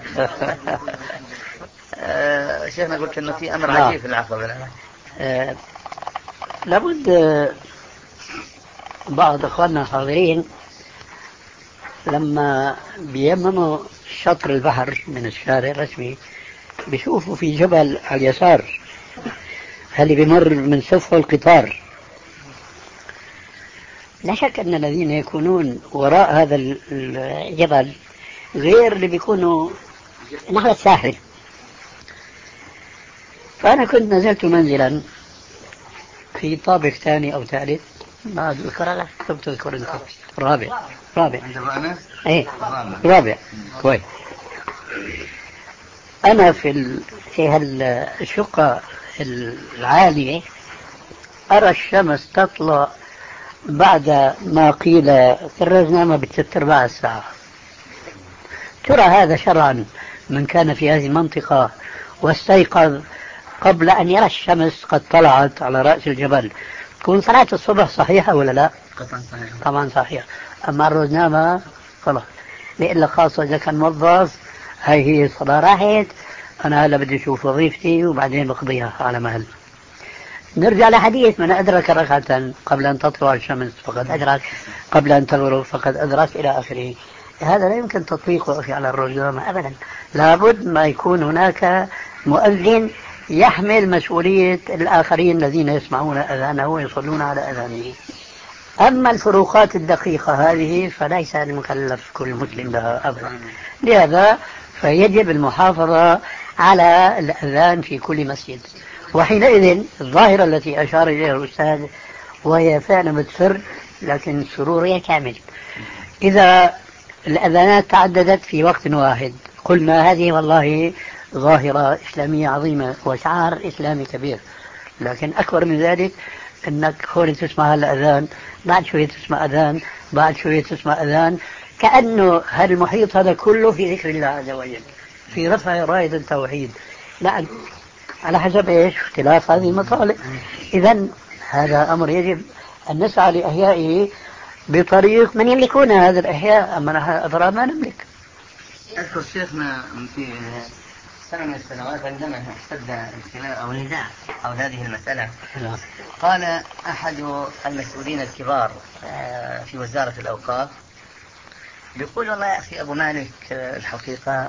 آه شيخنا قلت إنه في أمر عجيب في العقبة. آه لابد آه بعض إخواننا الحاضرين لما بيمموا شطر البحر من الشارع الرسمي بيشوفوا في جبل على اليسار اللي بيمر من سفح القطار. لا شك أن الذين يكونون وراء هذا الجبل غير اللي بيكونوا نحو الساحل. فأنا كنت نزلت منزلا في طابق ثاني أو ثالث ما أذكر كنت أذكر أنت رابع رابع ايه رابع كويس. أنا في ال... في هالشقة العالية أرى الشمس تطلع بعد ما قيل في الرزنامة بثلاث أرباع الساعة. ترى هذا شرعا من كان في هذه المنطقة واستيقظ قبل أن يرى الشمس قد طلعت على رأس الجبل تكون صلاة الصبح صحيحة ولا لا؟ طبعا صحيحة. أما الرزنامة خلاص، لإلا خاصة إذا كان موظف هاي هي الصلاة راحت، أنا هلا بدي أشوف وظيفتي وبعدين بقضيها على مهل. نرجع لحديث من أدرك ركعة قبل أن تطلع الشمس فقد أدرك، قبل أن تغرب فقد أدرك، إلى آخره. هذا لا يمكن تطبيقه أخي على الرزنامة أبدا. لابد ما يكون هناك مؤذن يحمل مسؤولية الآخرين الذين يسمعون أذانه ويصلون على أذانه. أما الفروقات الدقيقة هذه فليس المكلف كل مسلم لها أبدا. لهذا فيجب المحافظة على الأذان في كل مسجد. وحينئذ الظاهرة التي أشار إليها الأستاذ وهي فعلا بتسر لكن سرورية كامل، إذا الأذانات تعددت في وقت واحد قلنا هذه والله ظاهرة إسلامية عظيمة وشعار إسلامي كبير. لكن أكبر من ذلك أنك هون تسمع الأذان بعد شوية تسمع أذان بعد شوية تسمع أذان، كأنه هالمحيط هذا كله في ذكر الله عز وجل، في رفع راية التوحيد. لا على حسب إيش اختلاف هذه المطالب. إذن هذا أمر يجب أن نسعى لإحيائه بطريق من يملكون هذا الإحياء، أما نحن أفراد ما نملك. أذكر شيخنا في سنة من السنوات عندما اشتد الخلاف أو النزاع أو هذه المسألة قال أحد المسؤولين الكبار في وزارة الأوقاف بيقول والله يا أخي أبو مالك الحقيقة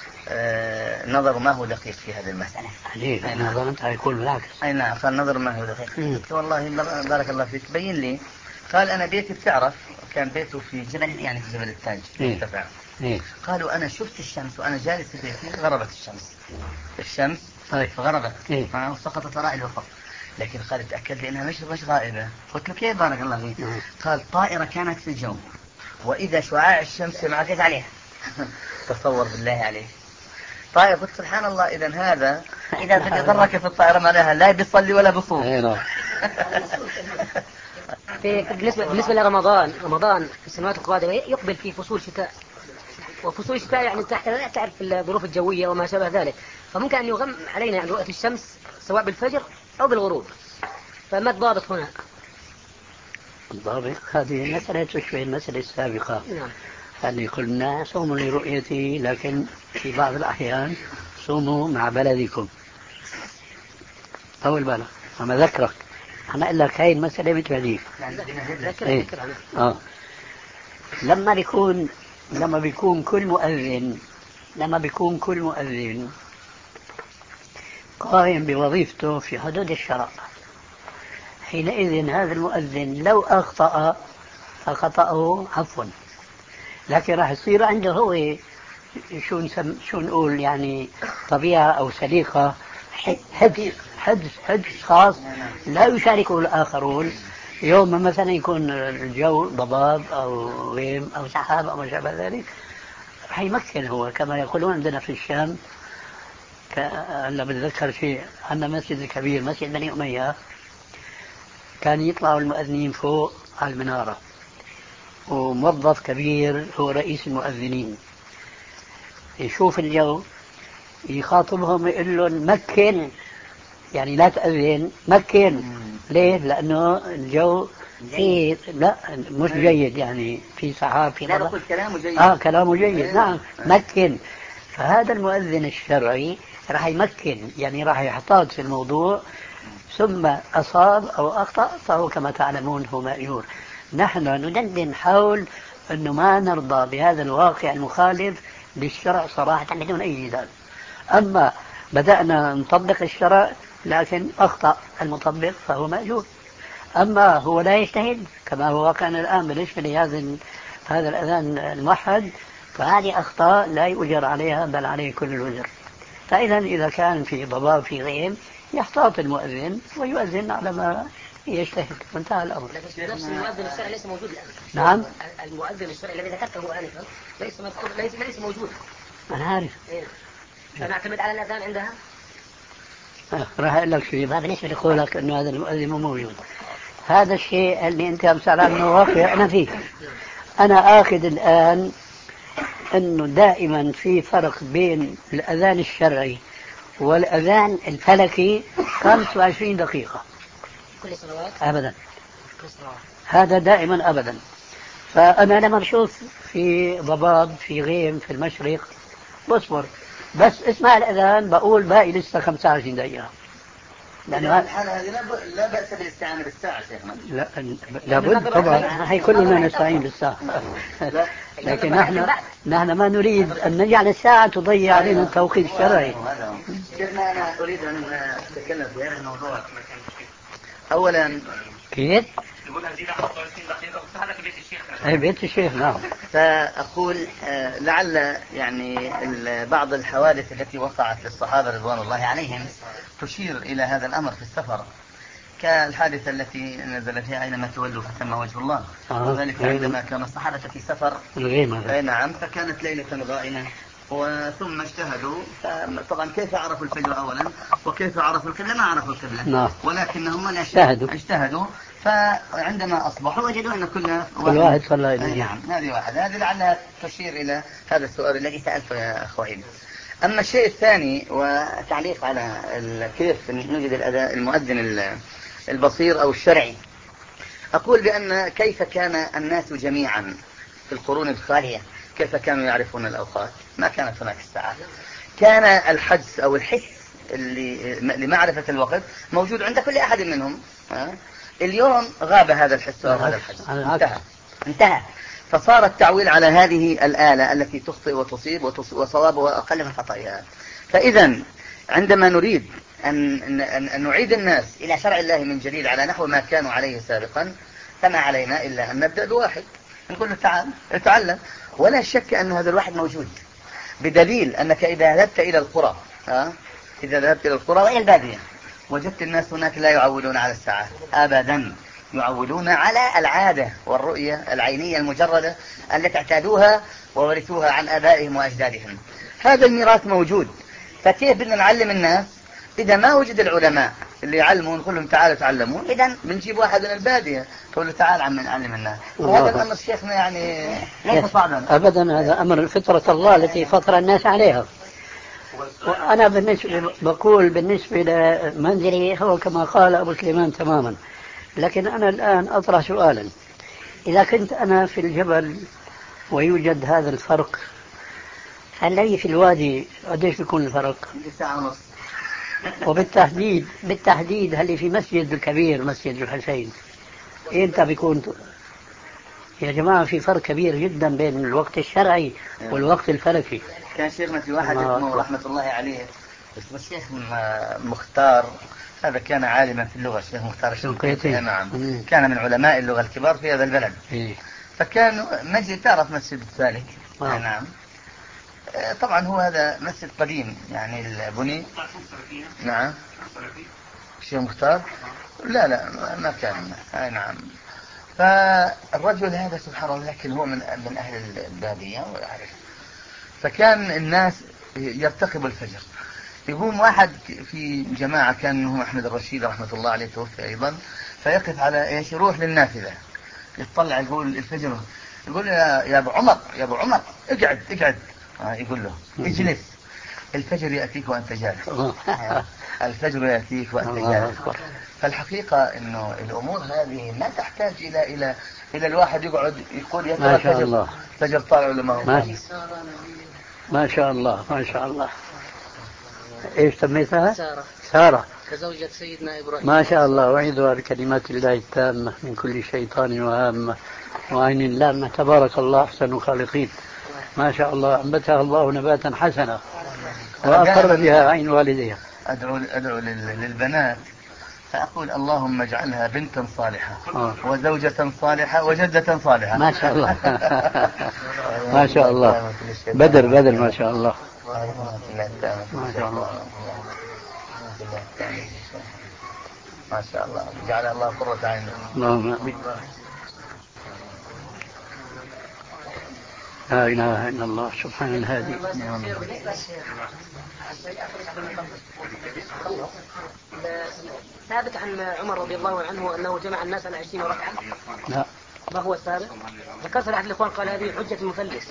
نظر ما هو دقيق في هذه المسألة. ليه؟ أنا ظننت هيكون بالعكس. أي نعم، قال نظر ما هو دقيق. والله بارك الله فيك بين لي. قال أنا بيتي بتعرف كان بيته في جبل يعني في جبل التاج مرتفع. إيه؟ قالوا أنا شفت الشمس وأنا جالس في بيتي غربت الشمس الشمس طيب غربت إيه؟ وسقطت وراء الأفق. لكن قال تأكد لي أنها مش مش غائبة. قلت له كيف بارك الله فيك؟ إيه؟ قال طائرة كانت في الجو وإذا شعاع الشمس انعكس عليها. تصور بالله عليك طائرة. قلت سبحان الله. إذا هذا إذا بدي ضرك في الطائرة معناها لا بيصلي ولا بصوم. في بالنسبة بالنسبة لرمضان، رمضان في السنوات القادمة يقبل في فصول شتاء، وفصول الشتاء يعني تحت لا تعرف الظروف الجوية وما شابه ذلك، فممكن أن يغم علينا يعني رؤية الشمس سواء بالفجر أو بالغروب. فما الضابط هنا؟ الضابط هذه مسألة تشبه المسألة السابقة. نعم. اللي قلنا صوم لرؤيته، لكن في بعض الأحيان تصوموا مع بلدكم. طول بالك أنا ذكرك، أنا أقول لك هاي المسألة مثل هذيك. إيه؟ آه. لما بيكون لما بيكون كل مؤذن لما بيكون كل مؤذن قائم بوظيفته في حدود الشرع، حينئذ هذا المؤذن لو أخطأ فخطأه عفوا، لكن راح يصير عنده هو شو نسم شو نقول يعني طبيعة أو سليقة، حدس حدس حدس خاص لا يشاركه الآخرون. يوم ما مثلا يكون الجو ضباب أو غيم أو سحاب أو ما شابه ذلك، حيمكن هو كما يقولون عندنا في الشام. هلا بتذكر شيء، عندنا مسجد كبير مسجد بني أمية، كان يطلعوا المؤذنين فوق على المنارة، وموظف كبير هو رئيس المؤذنين يشوف الجو يخاطبهم يقول لهم مكن، يعني لا تأذن مكن. ليه؟ لأنه الجو في لا مش جيد، يعني في سحاب في لا بقول كلامه جيد. اه كلامه جيد. نعم مكن. فهذا المؤذن الشرعي راح يمكن، يعني راح يحتاط في الموضوع، ثم أصاب أو أخطأ فهو كما تعلمون هو مأجور. نحن ندندن حول أنه ما نرضى بهذا الواقع المخالف للشرع صراحة بدون أي جدال. أما بدأنا نطبق الشرع لكن أخطأ المطبق فهو مأجور. أما هو لا يجتهد كما هو واقعنا الآن بالنسبة لهذا هذا الأذان الموحد، فهذه أخطاء لا يؤجر عليها بل عليه كل الوزر. فإذا إذا كان في ضباب في غيم يحتاط المؤذن ويؤذن على ما يجتهد وانتهى الأمر. نفس المؤذن الشرعي ليس موجود الآن. نعم المؤذن الشرعي الذي ذكرته آنفا ليس ليس ليس موجود. أنا عارف. إيه. فنعتمد على الأذان عندها. آه. راح أقول لك شيء ما بالنسبة لقولك إنه هذا المؤذن مو موجود. هذا الشيء اللي أنت أمثال عنه واقع أنا فيه. أنا آخذ الآن أنه دائما في فرق بين الأذان الشرعي والأذان الفلكي خمسة وعشرين دقيقة كل صلوات أبدا. كل صلوات. هذا دائما أبدا. فأنا لما بشوف في ضباب في غيم في المشرق بصبر، بس اسمع الأذان بقول باقي لسه خمسة وعشرين دقيقة. لأنه الحالة هذه لا بأس بالاستعانة بالساعة شيخنا. لا لابد طبعا، هي كلنا نستعين بالساعة. لكن نحن نحن ما نريد أن نجعل الساعة تضيع علينا التوقيت الشرعي. شيخنا أنا أريد أن أتكلم في هذا الموضوع. أولا كيف؟ نقول هزيد خمسة وعشرين دقيقة وهذا في بيت الشيخ. أي بيت الشيخ. نعم. فأقول لعل يعني بعض الحوادث التي وقعت للصحابة رضوان الله عليهم تشير إلى هذا الأمر في السفر، كالحادثة التي نزل فيها أينما تولوا فثم وجه الله، آه. وذلك عندما كان الصحابة في سفر. الغيمة. نعم. فكانت ليلة غائمة وثم اجتهدوا. طبعا كيف عرفوا الفجر أولا وكيف عرفوا القبلة؟ ما عرفوا القبلة. نعم. ولكنهم اجتهدوا اجتهدوا فعندما أصبحوا وجدوا أن كل كل واحد صلى إليه. نعم. هذه واحدة. هذه لعلها تشير إلى هذا السؤال الذي سألته يا أخوين. أما الشيء الثاني وتعليق على كيف نجد المؤذن البصير أو الشرعي، أقول بأن كيف كان الناس جميعا في القرون الخالية كيف كانوا يعرفون الأوقات؟ ما كانت هناك الساعة. كان الحدس أو الحس اللي لمعرفة الوقت موجود عند كل أحد منهم. اليوم غاب هذا الحس أو هذا الحدس، انتهى انتهى فصار التعويل على هذه الآلة التي تخطئ وتصيب وصوابها أقل من خطئها. فإذا عندما نريد أن, أن نعيد الناس إلى شرع الله من جديد على نحو ما كانوا عليه سابقا، فما علينا إلا أن نبدأ بواحد نقول له تعال اتعلم. ولا شك أن هذا الواحد موجود، بدليل أنك إذا ذهبت إلى القرى ها إذا ذهبت إلى القرى وإلى البادية وجدت الناس هناك لا يعولون على الساعة أبدا، يعولون على العادة والرؤية العينية المجردة التي اعتادوها وورثوها عن آبائهم وأجدادهم. هذا الميراث موجود. فكيف بدنا نعلم الناس إذا ما وجد العلماء اللي يعلمون؟ نقول لهم تعالوا تعلمون. إذا بنجيب واحد من البادية نقول له تعال عم نعلم الناس. وهذا الأمر شيخنا يعني ليس صعبا أبدا. هذا أمر فطرة الله التي فطر الناس عليها. وأنا بالنسبة بقول بالنسبة لمنزلي هو كما قال أبو سليمان تماما. لكن أنا الآن أطرح سؤالا: إذا كنت أنا في الجبل ويوجد هذا الفرق الذي في الوادي قديش بيكون الفرق؟ ساعة ونص. وبالتحديد بالتحديد هل في مسجد الكبير مسجد الحسين امتى بيكون؟ يا جماعة في فرق كبير جدا بين الوقت الشرعي والوقت الفلكي. كان شيخنا في واحد اسمه رحمة الله عليه اسمه الشيخ مختار، هذا كان عالما في اللغة، الشيخ مختار الشنقيطي. نعم، كان من علماء اللغة الكبار في هذا البلد. إيه؟ فكان مسجد، تعرف مسجد السالك. آه. نعم. طبعا هو هذا مسجد قديم يعني البني. نعم. الشيخ مختار لا لا ما كان. آه نعم. فالرجل هذا سبحان الله لكن هو من من أهل البادية ويعرف. فكان الناس يرتقب الفجر، يقوم واحد في جماعة كان هو أحمد الرشيد رحمة الله عليه توفي أيضا، فيقف على إيش، يروح للنافذة يطلع يقول الفجر، يقول يا يا أبو عمر يا أبو عمر اقعد اقعد. آه يقول له اجلس، الفجر يأتيك وأنت جالس. الفجر يأتيك وأنت جالس. فالحقيقة إنه الأمور هذه ما تحتاج إلى إلى إلى الواحد يقعد يقول يا ترى الفجر فجر طالع ولا ما هو طالع. ما شاء الله ما شاء الله. ايش سميتها؟ سارة. سارة كزوجة سيدنا إبراهيم. ما شاء الله. وعيدها بكلمات الله التامة من كل شيطان وهامة وعين لامة. تبارك الله أحسن الخالقين. ما شاء الله أنبتها الله نباتا حسنا وأقر بها عين والديها. أدعو أدعو للبنات فأقول اللهم اجعلها بنتا صالحة آه. وزوجة صالحة وجدة صالحة. ما شاء الله. ما شاء الله. بدر بدر ما شاء الله. ما شاء الله. ما شاء الله. جعل الله قرة عين. اللهم آمين. لا إله إلا الله سبحان الهادي. ثابت عن عمر رضي الله عنه أنه جمع الناس على عشرين ركعة. لا. ما هو الثابت؟ ذكرت لأحد الإخوان قال هذه حجة المفلس.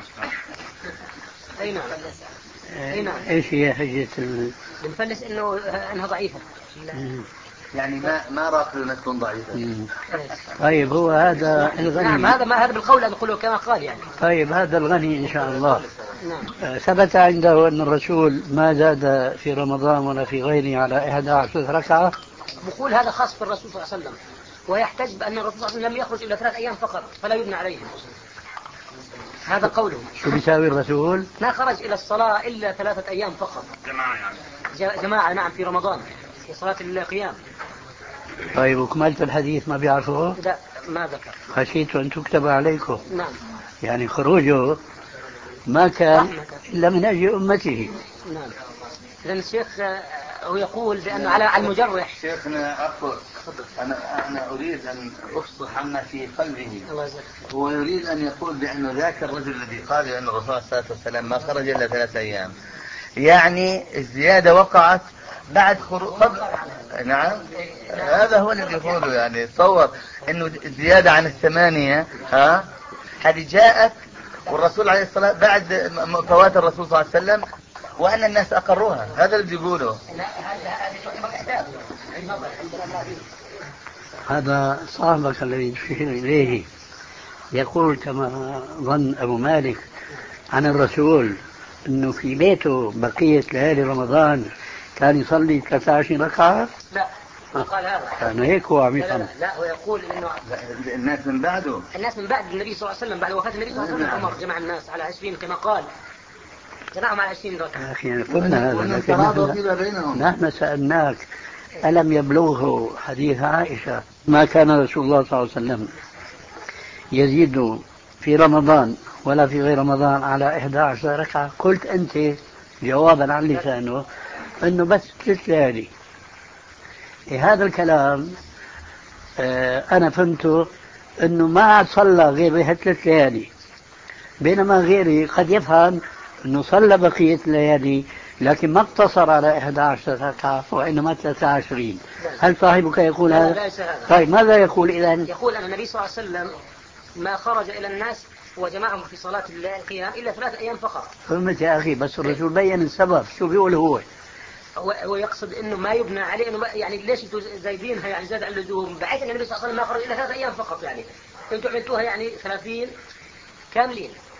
أي نعم. أي نعم. إيش هي حجة المفلس؟ إنه أنها ضعيفة. يعني ما ما راق انها تكون ضعيفه. طيب هو هذا الغني. نعم هذا ما هذا بالقول نقوله كما قال يعني. طيب هذا الغني ان شاء الله. نعم. ثبت عنده ان الرسول ما زاد في رمضان ولا في غيره على إحدى عشرة ركعه. بقول هذا خاص بالرسول صلى الله عليه وسلم، ويحتج بان الرسول صلى الله عليه وسلم لم يخرج الا ثلاث ايام فقط فلا يبنى عليه. هذا قوله. شو بيساوي الرسول؟ ما خرج الى الصلاه الا ثلاثه ايام فقط. جماعه يعني. جماعه نعم في رمضان في صلاه القيام. طيب وكملت الحديث ما بيعرفوه؟ لا ما ذكر. خشيت أن تكتب عليكم. نعم. يعني خروجه ما كان إلا من أجل أمته. نعم. إذن الشيخ هو يقول بأنه على المجرح. شيخنا أقول أنا أنا أريد أن أفصح عما في قلبه. هو يريد أن يقول بأنه ذاك الرجل الذي قال أن الرسول صلى الله عليه وسلم ما خرج إلا ثلاث أيام، يعني الزيادة وقعت بعد خروج. نعم هذا هو اللي بيقوله. يعني تصور انه زيادة عن الثمانية ها هذه جاءت والرسول عليه الصلاة بعد فوات الرسول صلى الله عليه وسلم وان الناس اقروها. هذا اللي بيقوله. هذا صاحبك الذي تشير اليه يقول كما ظن ابو مالك عن الرسول انه في بيته بقية ليالي رمضان كان يصلي ثلاثة عشر ركعة. لا ما قال هذا. كان هيك هو عم يفهم. لا, لا هو يقول انه الناس من بعده الناس من بعد النبي صلى الله عليه وسلم بعد وفاة النبي صلى الله عليه وسلم عمر جمع الناس على عشرين كما قال جمعهم على عشرين ركعة. يا أخي قلنا هذا لكن نحن, نحن سألناك ألم يبلغه حديث عائشة ما كان رسول الله صلى الله عليه وسلم يزيد في رمضان ولا في غير رمضان على إحدى عشر ركعة؟ قلت أنت جوابا عن لسانه أنه بس ثلاث ليالي. إيه هذا الكلام آه أنا فهمته أنه ما عاد صلى غير بها ثلاث ليالي، بينما غيري قد يفهم أنه صلى بقية الليالي لكن ما اقتصر على إحدى عشر ركعة وإنما ثلاثة وعشرين. هل صاحبك يقول هذا؟ طيب ماذا يقول إذن؟ يقول أن النبي صلى الله عليه وسلم ما خرج إلى الناس وجمعهم في صلاة القيام إلا ثلاث أيام فقط. فهمت يا أخي، بس الرسول بيّن السبب. شو بيقول هو؟ هو يقصد انه ما يبنى عليه انه يعني ليش انتم زايدينها يعني زاد على اللزوم، بعيد ان النبي صلى الله عليه وسلم ما خرج الا ثلاث ايام فقط، يعني انتم عملتوها يعني ثلاثين كاملين.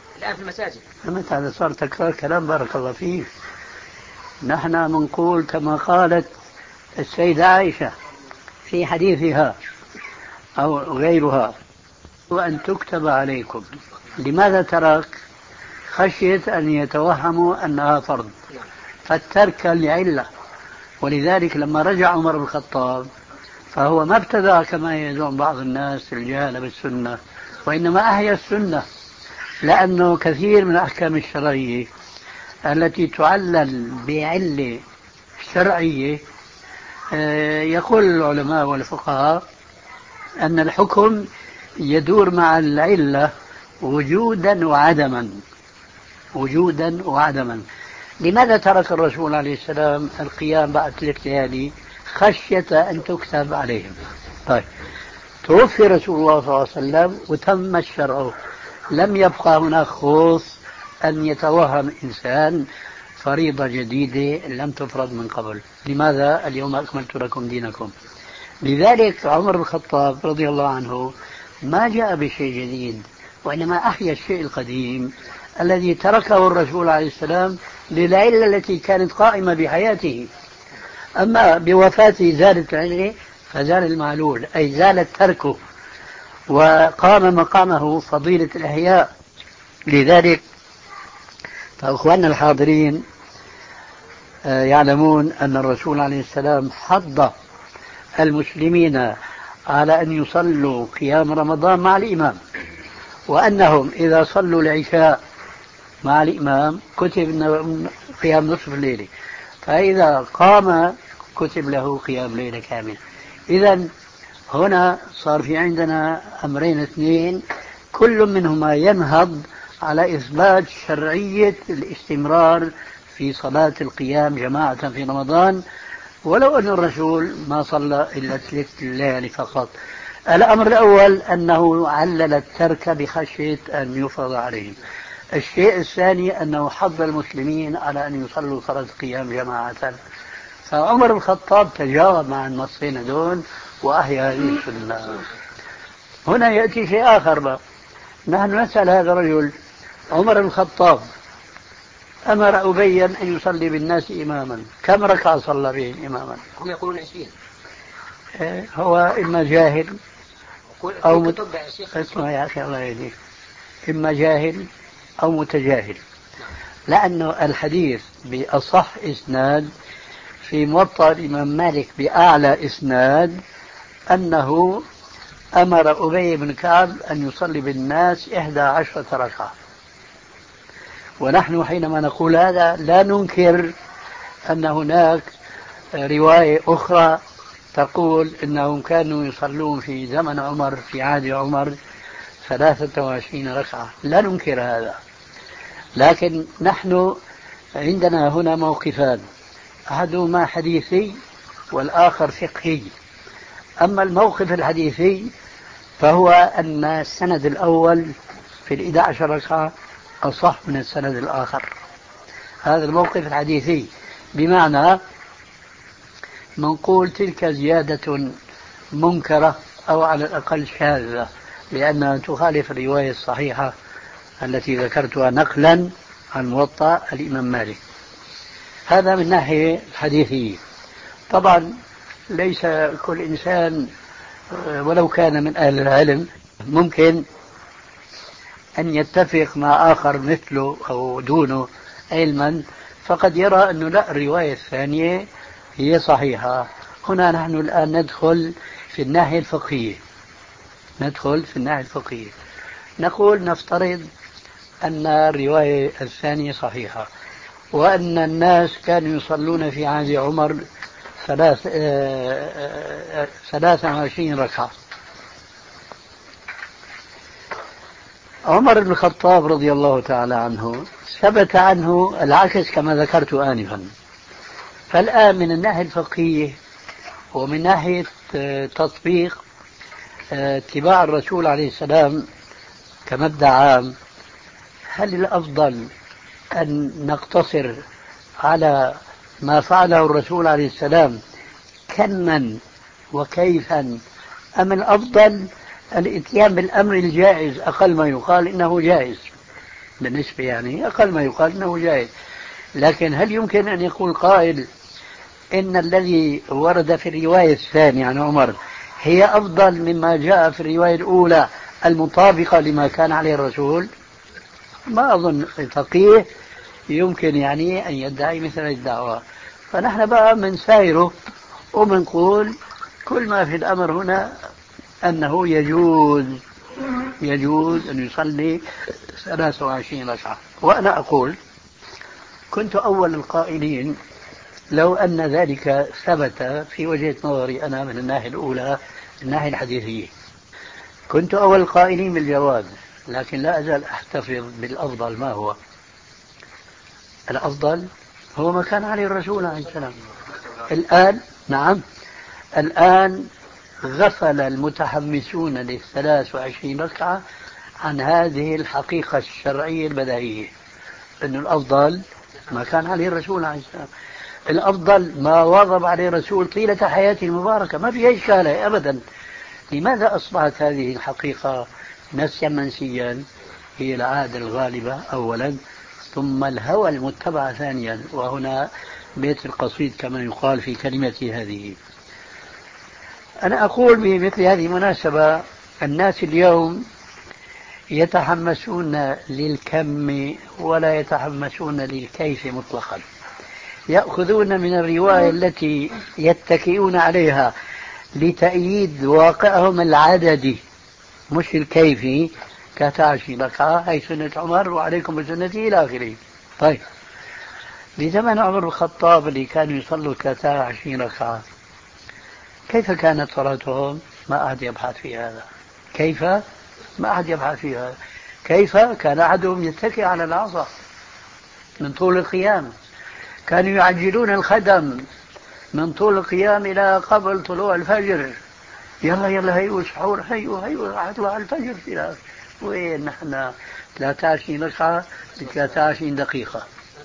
الآن في المساجد. هذا صار تكرار كلام بارك الله فيك. نحن منقول كما قالت السيدة عائشة في حديثها أو غيرها وأن تكتب عليكم. لماذا ترك؟ خشية أن يتوهموا أنها فرض فالترك لعلة. ولذلك لما رجع عمر بن الخطاب فهو ما ابتدع كما يزعم بعض الناس الجهل بالسنة، وإنما أحيا السنة، لأنه كثير من الأحكام الشرعية التي تعلل بعلة شرعية يقول العلماء والفقهاء أن الحكم يدور مع العلة وجودا وعدما وجودا وعدما. لماذا ترك الرسول عليه السلام القيام بعد ثلاث ليالي؟ خشية أن تكتب عليهم. طيب توفي رسول الله صلى الله عليه وسلم وتم الشرع، لم يبقى هناك خوف أن يتوهم إنسان فريضة جديدة لم تفرض من قبل. لماذا؟ اليوم أكملت لكم دينكم. لذلك عمر بن الخطاب رضي الله عنه ما جاء بشيء جديد، وإنما أحيا الشيء القديم الذي تركه الرسول عليه السلام للعلة التي كانت قائمة بحياته. أما بوفاته زالت العلة فزال المعلول، أي زالت تركه وقام مقامه فضيلة الإحياء. لذلك فأخواننا الحاضرين يعلمون أن الرسول عليه السلام حض المسلمين على أن يصلوا قيام رمضان مع الإمام، وأنهم إذا صلوا العشاء مع الإمام كتب قيام نصف الليل، فإذا قام كتب له قيام ليلة كامل. إذن هنا صار في عندنا أمرين اثنين كل منهما ينهض على إثبات شرعية الاستمرار في صلاة القيام جماعة في رمضان، ولو أن الرسول ما صلى إلا ثلاث ليالي فقط. الأمر الأول أنه علل الترك بخشية أن يفرض عليهم. الشيء الثاني أنه حض المسلمين على أن يصلوا صلاة القيام جماعة، فعمر بن الخطاب تجاوب مع النصين دون وأحيا هذه السنة. هنا يأتي شيء آخر بقى. نحن نسأل هذا الرجل عمر بن الخطاب أمر أبيا أن يصلي بالناس إماما، كم ركعة صلى بهم إماما؟ هم يقولون عشرين. هو إما جاهل أو مت... اسمع يا أخي الله يهديك، إما جاهل أو متجاهل، لأنه الحديث بأصح إسناد في موطأ الإمام مالك بأعلى إسناد أنه أمر أبي بن كعب أن يصلي بالناس إحدى عشرة ركعة. ونحن حينما نقول هذا لا ننكر أن هناك رواية أخرى تقول إنهم كانوا يصلون في زمن عمر في عهد عمر ثلاثة وعشرين ركعة، لا ننكر هذا. لكن نحن عندنا هنا موقفان، أحدهما حديثي والآخر فقهي. أما الموقف الحديثي فهو أن السند الأول في الإحدى عشر ركعة أصح من السند الآخر. هذا الموقف الحديثي، بمعنى منقول تلك زيادة منكرة أو على الأقل شاذة، لأنها تخالف الرواية الصحيحة التي ذكرتها نقلا عن موطأ الإمام مالك. هذا من ناحية الحديثية. طبعا ليس كل إنسان ولو كان من أهل العلم ممكن أن يتفق مع آخر مثله أو دونه علما، فقد يرى أنه لا، الرواية الثانية هي صحيحة. هنا نحن الآن ندخل في الناحية الفقهية ندخل في الناحية الفقهية نقول نفترض أن الرواية الثانية صحيحة، وأن الناس كانوا يصلون في عهد عمر ثلاث ثلاثة وعشرين ركعة. عمر بن الخطاب رضي الله تعالى عنه ثبت عنه العكس كما ذكرت آنفا. فالآن من الناحية الفقهية ومن ناحية تطبيق اتباع الرسول عليه السلام كمبدأ عام، هل الأفضل أن نقتصر على ما فعله الرسول عليه السلام كما وكيفا، أم الأفضل الاتيان بالأمر الجائز أقل ما يقال إنه جائز؟ بالنسبة يعني أقل ما يقال أنه جائز. لكن هل يمكن أن يقول قائل إن الذي ورد في الرواية الثانية عن عمر هي أفضل مما جاء في الرواية الأولى المطابقة لما كان عليه الرسول؟ ما أظن فقيه يمكن يعني أن يدعي مثل الدعوة. فنحن بقى من سائره ومنقول كل ما في الأمر هنا أنه يجوز يجوز أن يصلي ثلاث وعشرين ركعة. وأنا أقول كنت أول القائلين لو أن ذلك ثبت في وجهة نظري أنا من الناحية الأولى الناحية الحديثية كنت أول القائلين بالجواز، لكن لا أزال أحتفظ بالأفضل. ما هو الأفضل؟ هو ما كان عليه الرسول عليه السلام. الآن نعم الآن غفل المتحمسون للثلاث وعشرين ركعة عن هذه الحقيقة الشرعية البديهية أن الأفضل ما كان عليه الرسول عليه السلام. الأفضل ما واظب عليه الرسول طيلة حياته المباركة، ما في أي إشكال أبدا. لماذا أصبحت هذه الحقيقة نسيا منسيا؟ هي العادة الغالبة أولا، ثم الهوى المتبع ثانيا. وهنا بيت القصيد كما يقال في كلمتي هذه. أنا أقول بمثل هذه المناسبة الناس اليوم يتحمسون للكم ولا يتحمسون للكيف مطلقا. يأخذون من الرواية التي يتكئون عليها لتأييد واقعهم العددي مش الكيفي كتعشي ركعة هي سنة عمر وعليكم بسنتي إلى آخره. طيب بزمن عمر الخطاب اللي كانوا يصلوا ثلاثة وعشرين ركعة كيف كانت صلاتهم؟ ما أحد يبحث في هذا. كيف؟ ما أحد يبحث في هذا. كيف كان أحدهم يتكئ على العصا من طول القيام؟ كانوا يعجلون الخدم من طول القيام إلى قبل طلوع الفجر. يلا يلا هيو سحور هيو هيو راح يطلع الفجر في وين نحن ثلاثة وعشرين ركعة ب ثلاثة وعشرين دقيقة.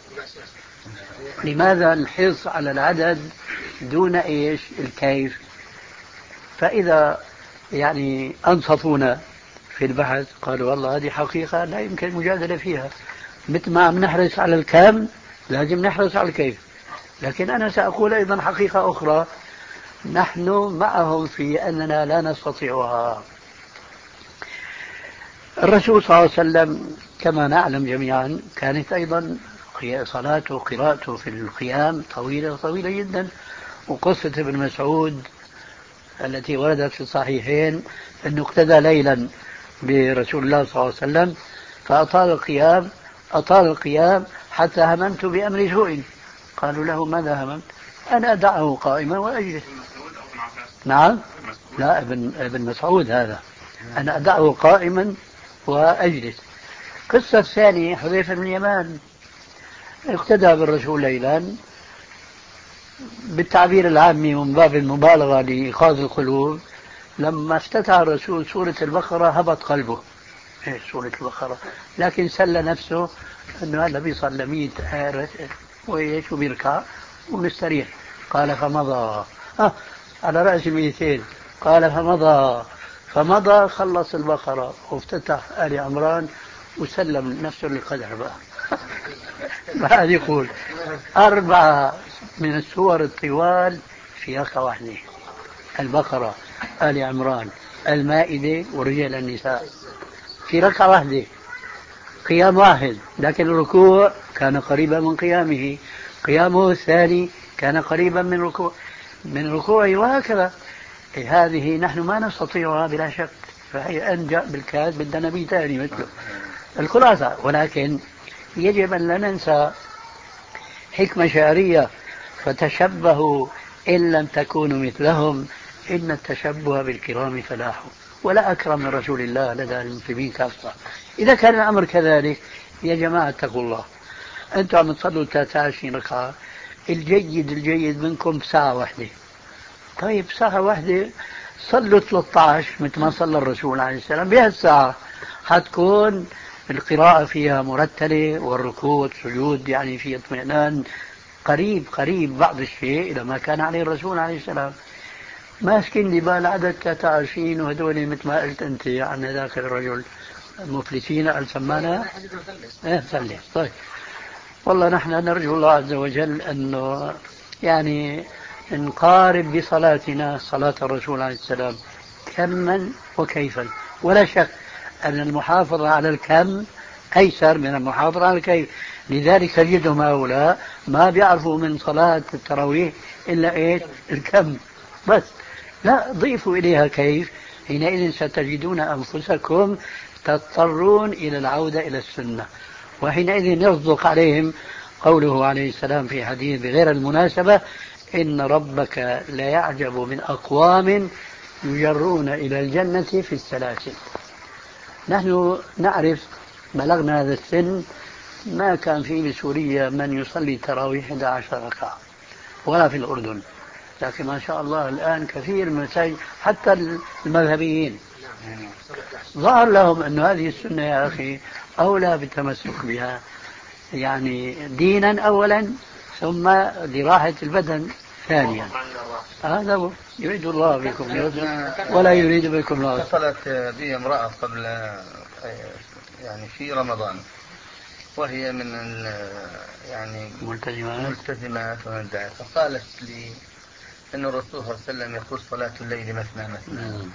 لماذا الحرص على العدد دون ايش الكيف؟ فإذا يعني أنصفونا في البحث قالوا والله هذه حقيقة لا يمكن المجادلة فيها، مثل ما عم نحرص على الكم لازم نحرص على الكيف. لكن أنا سأقول أيضا حقيقة أخرى نحن معهم في أننا لا نستطيعها. الرسول صلى الله عليه وسلم كما نعلم جميعا كانت أيضا صلاته وقراءته في القيام طويلة طويلة جدا. وقصة ابن مسعود التي وردت في الصحيحين أنه اقتدى ليلا برسول الله صلى الله عليه وسلم فأطال القيام أطال القيام حتى هممت بأمر سوء. قالوا له ماذا هممت؟ أنا أدعه قائما وأجلس. نعم لا ابن, ابن مسعود هذا أنا أدعه قائما وأجلس. قصة ثانية حذيفة بن اليمان اقتدى بالرسول ليلا بالتعبير العامي من باب المبالغة لإيقاظ القلوب. لما افتتح الرسول سورة البقرة هبط قلبه إيه سورة البقرة، لكن سلى نفسه أنه هذا بيصل مية آية وإيش وبيركع ومستريح. قال فمضى آه على رأس الميتين. قال فمضى فمضى خلص البقرة وافتتح آل عمران وسلم نفسه للقدر بقى. بعد يقول أربعة من السور الطوال في ركعة واحدة: البقرة، آل عمران، المائدة، ورجال النساء، في ركعة واحدة، قيام واحد. لكن الركوع كان قريبا من قيامه، قيامه الثاني كان قريبا من ركوع من ركوعه، وهكذا. هذه نحن ما نستطيعها بلا شك، فهي أنجأ بالكاد بدنا نبي ثاني مثله. الخلاصة ولكن يجب أن لا ننسى حكمة شعرية: فتشبهوا إن لم تكونوا مثلهم إن التشبه بالكرام فلاح. ولا أكرم من رسول الله لدى المسلمين كافة. إذا كان الأمر كذلك يا جماعة اتقوا الله. أنتم عم تصلوا ثلاثة وعشرين ركعة، الجيد الجيد منكم ساعة واحدة. طيب ساعة واحدة صلوا ثلاثة عشر مثل ما صلى الرسول عليه السلام. بهالساعة حتكون القراءة فيها مرتلة والركوع والسجود يعني في اطمئنان قريب قريب بعض الشيء إلى ما كان عليه الرسول عليه السلام. ماسكين لي بال عدد ثلاثة وعشرين وهدول مثل ما قلت أنت عن ذاك الرجل مفلسين قال سمانا ايه فلس. طيب والله نحن نرجو الله عز وجل أنه يعني نقارب بصلاتنا صلاة الرسول عليه السلام كما وكيفا. ولا شك أن المحافظة على الكم أيسر من المحافظة على الكيف. لذلك تجدهم هؤلاء ما بيعرفوا من صلاة التراويح إلا إيه الكم بس. لا ضيفوا إليها كيف، حينئذ ستجدون أنفسكم تضطرون إلى العودة إلى السنة، وحينئذ يصدق عليهم قوله عليه السلام في حديث بغير المناسبة: إن ربك لا يعجب من أقوام يجرون إلى الجنة في السلاسل. نحن نعرف بلغنا هذا السن ما كان في بسوريا من يصلي تراويح إحدى عشرة ركعة ولا في الأردن، لكن ما شاء الله الآن كثير من المساجد حتى المذهبيين ظهر لهم أن هذه السنة يا أخي أولى بالتمسك بها، يعني دينا أولا ثم لراحة البدن ثانيا. هذا هو يريد الله بكم ولا يريد بكم الله. اتصلت بي امرأة قبل يعني في رمضان وهي من يعني ملتزمات ملتزمات ومدعيات، فقالت لي أن الرسول صلى الله عليه وسلم يقول صلاة الليل مثنى مثنى،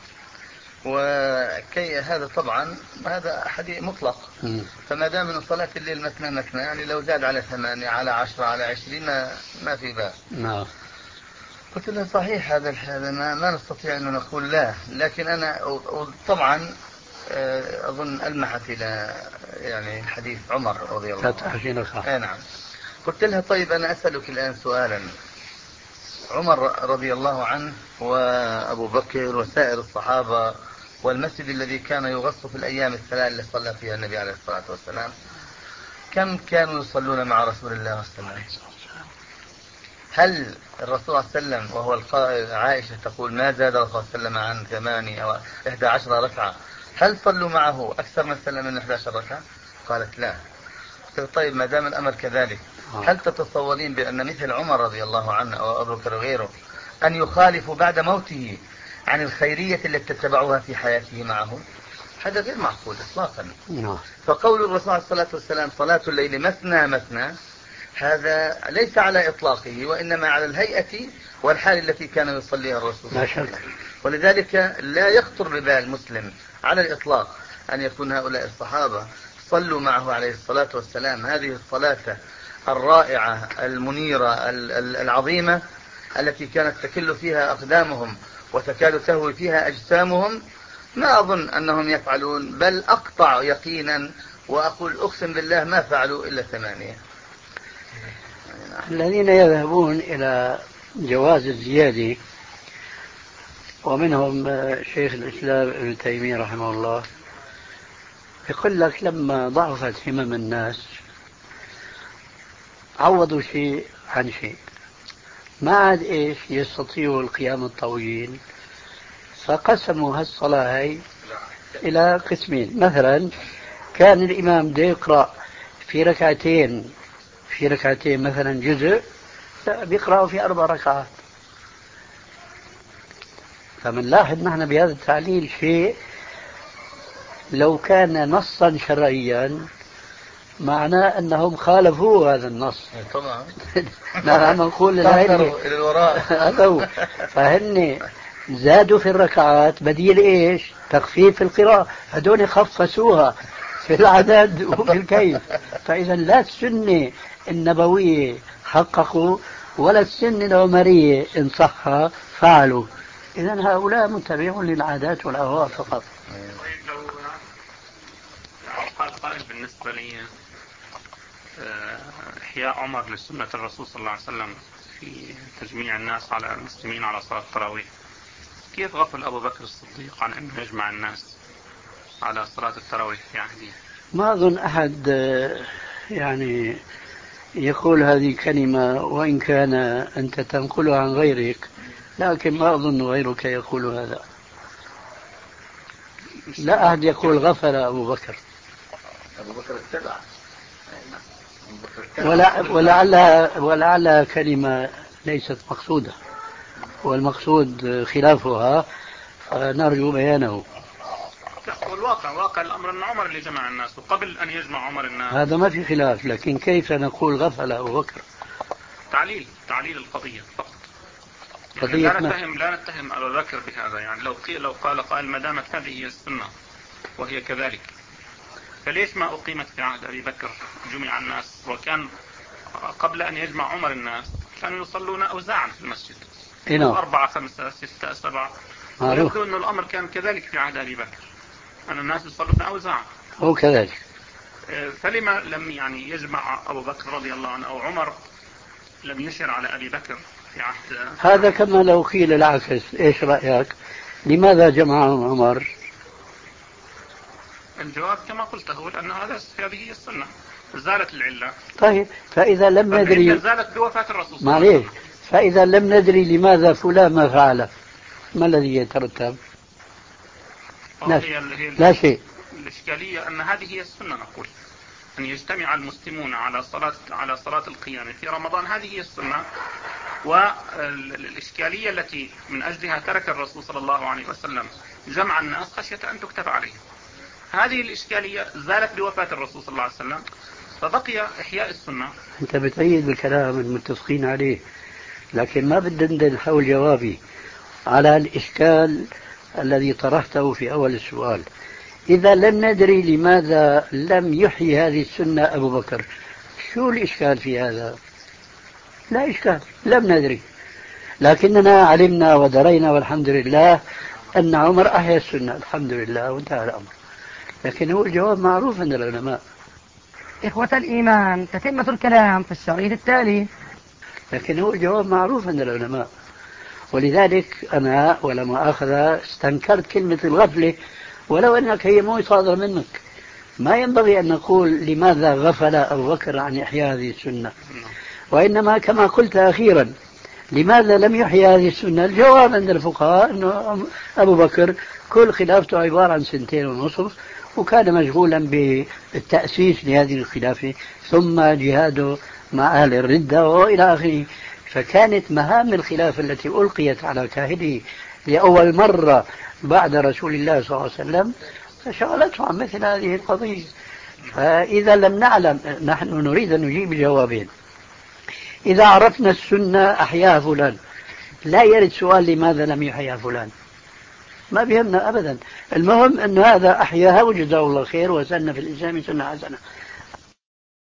وكي هذا طبعا هذا حديث مطلق، فما دام من صلاة الليل مثنى مثنى يعني لو زاد على ثمانية على عشرة على عشرين ما, ما في بأس. نعم. قلت له صحيح هذا هذا ما, ما نستطيع أن نقول لا، لكن أنا طبعا أظن ألمحت إلى يعني حديث عمر رضي الله عنه. نعم. قلت لها طيب أنا أسألك الآن سؤالا: عمر رضي الله عنه وأبو بكر وسائر الصحابة والمسجد الذي كان يغص في الأيام الثلاث اللي صلى فيها النبي عليه الصلاة والسلام، كم كانوا يصلون مع رسول الله صلى الله عليه وسلم؟ هل الرسول صلى الله عليه وسلم وهو القائل، عائشة تقول ما زاد الرسول صلى الله عليه وسلم عن ثمانية أو إحدى عشر ركعة، هل صلوا معه أكثر من سلم من إحدى عشر ركعة؟ قالت لا. قلت طيب ما دام الأمر كذلك هل تتصورين بأن مثل عمر رضي الله عنه أو أبو بكر وغيره أن يخالفوا بعد موته عن الخيرية التي تتبعوها في حياته معه؟ هذا غير معقول إطلاقا. فقول الرسول صلى الله عليه وسلم صلاة الليل مثنى مثنى هذا ليس على إطلاقه، وإنما على الهيئة والحال التي كان يصليها الرسول صلى الله عليه وسلم. ولذلك لا يخطر ببال مسلم على الإطلاق أن يكون هؤلاء الصحابة صلوا معه عليه الصلاة والسلام هذه الصلاة الرائعة المنيرة العظيمة التي كانت تكل فيها أقدامهم وتكاد تهوي فيها أجسامهم. ما أظن أنهم يفعلون، بل أقطع يقينا وأقول أقسم بالله ما فعلوا إلا ثمانية. الذين يذهبون إلى جواز الزيادة ومنهم شيخ الإسلام ابن تيمية رحمه الله يقول لك لما ضعفت همم الناس عوضوا شيء عن شيء، ما عاد إيش يستطيعوا القيام الطويل، فقسموا هالصلاة هي إلى قسمين. مثلا كان الإمام بده يقرأ في ركعتين في ركعتين مثلا جزء، لا بيقرأوا في أربع ركعات. فمنلاحظ نحن بهذا التعليل شيء لو كان نصا شرعيا معناه أنهم خالفوا هذا النص. طبعا نحن نقول للعلم فهن زادوا في الركعات بديل إيش تخفيف القراءة، هدول خفصوها في العدد وفي الكيف. فإذا لا السنة النبوية حققوا ولا السنة العمرية إن صح فعلوا. إذا هؤلاء متبعون للعادات والأهواء فقط. لو قال قائل بالنسبة لي إحياء عمر لسنة الرسول صلى الله عليه وسلم في تجميع الناس على المسلمين على صلاة التراويح، كيف غفل أبو بكر الصديق عن أن يجمع الناس على صلاة التراويح في عهده؟ ما أظن أحد يعني يقول هذه كلمة، وإن كان أنت تنقلها عن غيرك، لكن ما أظن غيرك يقول هذا. لا أحد يقول غفل أبو بكر. أبو بكر اتبع ولعلها ولعلها كلمة ليست مقصودة، والمقصود خلافها، فنرجو بيانه. تقول الواقع واقع الأمر أن عمر اللي جمع الناس، وقبل أن يجمع عمر الناس. هذا ما في خلاف، لكن كيف نقول غفل أبو بكر؟ تعليل تعليل القضية فقط. يعني لا نتهم لا نتهم أبا بكر بهذا. يعني لو قيل لو قال قائل ما دامت هذه هي السنة وهي كذلك، فليش ما أقيمت في عهد أبي بكر جمع الناس؟ وكان قبل أن يجمع عمر الناس كانوا يصلون أوزاعا في المسجد، إيه؟ أربعة خمسة ستة سبعة. ويبدو أن الأمر كان كذلك في عهد أبي بكر، أن الناس يصلون أوزاعا. هو كذلك. فلما لم يعني يجمع أبو بكر رضي الله عنه أو عمر لم يشر على أبي بكر في عهد؟ هذا كما لو قيل العكس، إيش رأيك؟ لماذا جمع عمر؟ الجواب كما قلت هو لأن هذا هذه هي السنة، زالت العلة. طيب فإذا لم ندري زالت بوفاة الرسول صلى الله عليه وسلم، فإذا لم ندري لماذا فلان ما فعله، ما الذي يترتب؟ لا, هي لا شيء. الإشكالية أن هذه هي السنة، نقول أن يجتمع المسلمون على صلاة على صلاة القيام في رمضان، هذه هي السنة. والإشكالية التي من أجلها ترك الرسول صلى الله عليه وسلم جمع الناس خشية أن تكتب عليه، هذه الإشكالية زالت بوفاة الرسول صلى الله عليه وسلم، فبقي إحياء السنة. أنت بتأيد بالكلام المتفقين عليه، لكن ما بدنا حول جوابي على الإشكال الذي طرحته في أول السؤال. إذا لم ندري لماذا لم يحيي هذه السنة أبو بكر، شو الإشكال في هذا؟ لا إشكال، لم ندري، لكننا علمنا ودرينا والحمد لله أن عمر أحيا السنة، الحمد لله، وانتهى الأمر. لكن هو الجواب معروف عند العلماء. إخوة الإيمان، تتمة الكلام في الشريط التالي. لكن هو الجواب معروف عند العلماء، ولذلك أنا ولا مؤاخذة استنكرت كلمة الغفلة، ولو أنك هي مو صادرة منك. ما ينبغي أن نقول لماذا غفل أبو بكر عن إحياء هذه السنة، وإنما كما قلت أخيرا لماذا لم يحيي هذه السنة. الجواب عند الفقهاء أنه أبو بكر كل خلافته عبارة عن سنتين ونصف، وكان مشغولا بالتأسيس لهذه الخلافة، ثم جهاده مع أهل الردة وإلى آخره. فكانت مهام الخلافة التي ألقيت على كاهله لأول مرة بعد رسول الله صلى الله عليه وسلم فشغلته عن مثل هذه القضية. فإذا لم نعلم، نحن نريد أن نجيب جوابين. إذا عرفنا السنة أحياها فلان، لا يرد سؤال لماذا لم يحيا فلان، ما بيهمنا أبدا. المهم أن هذا أحياها وجزاه الله خير وسن في الإسلام سنة حسنة.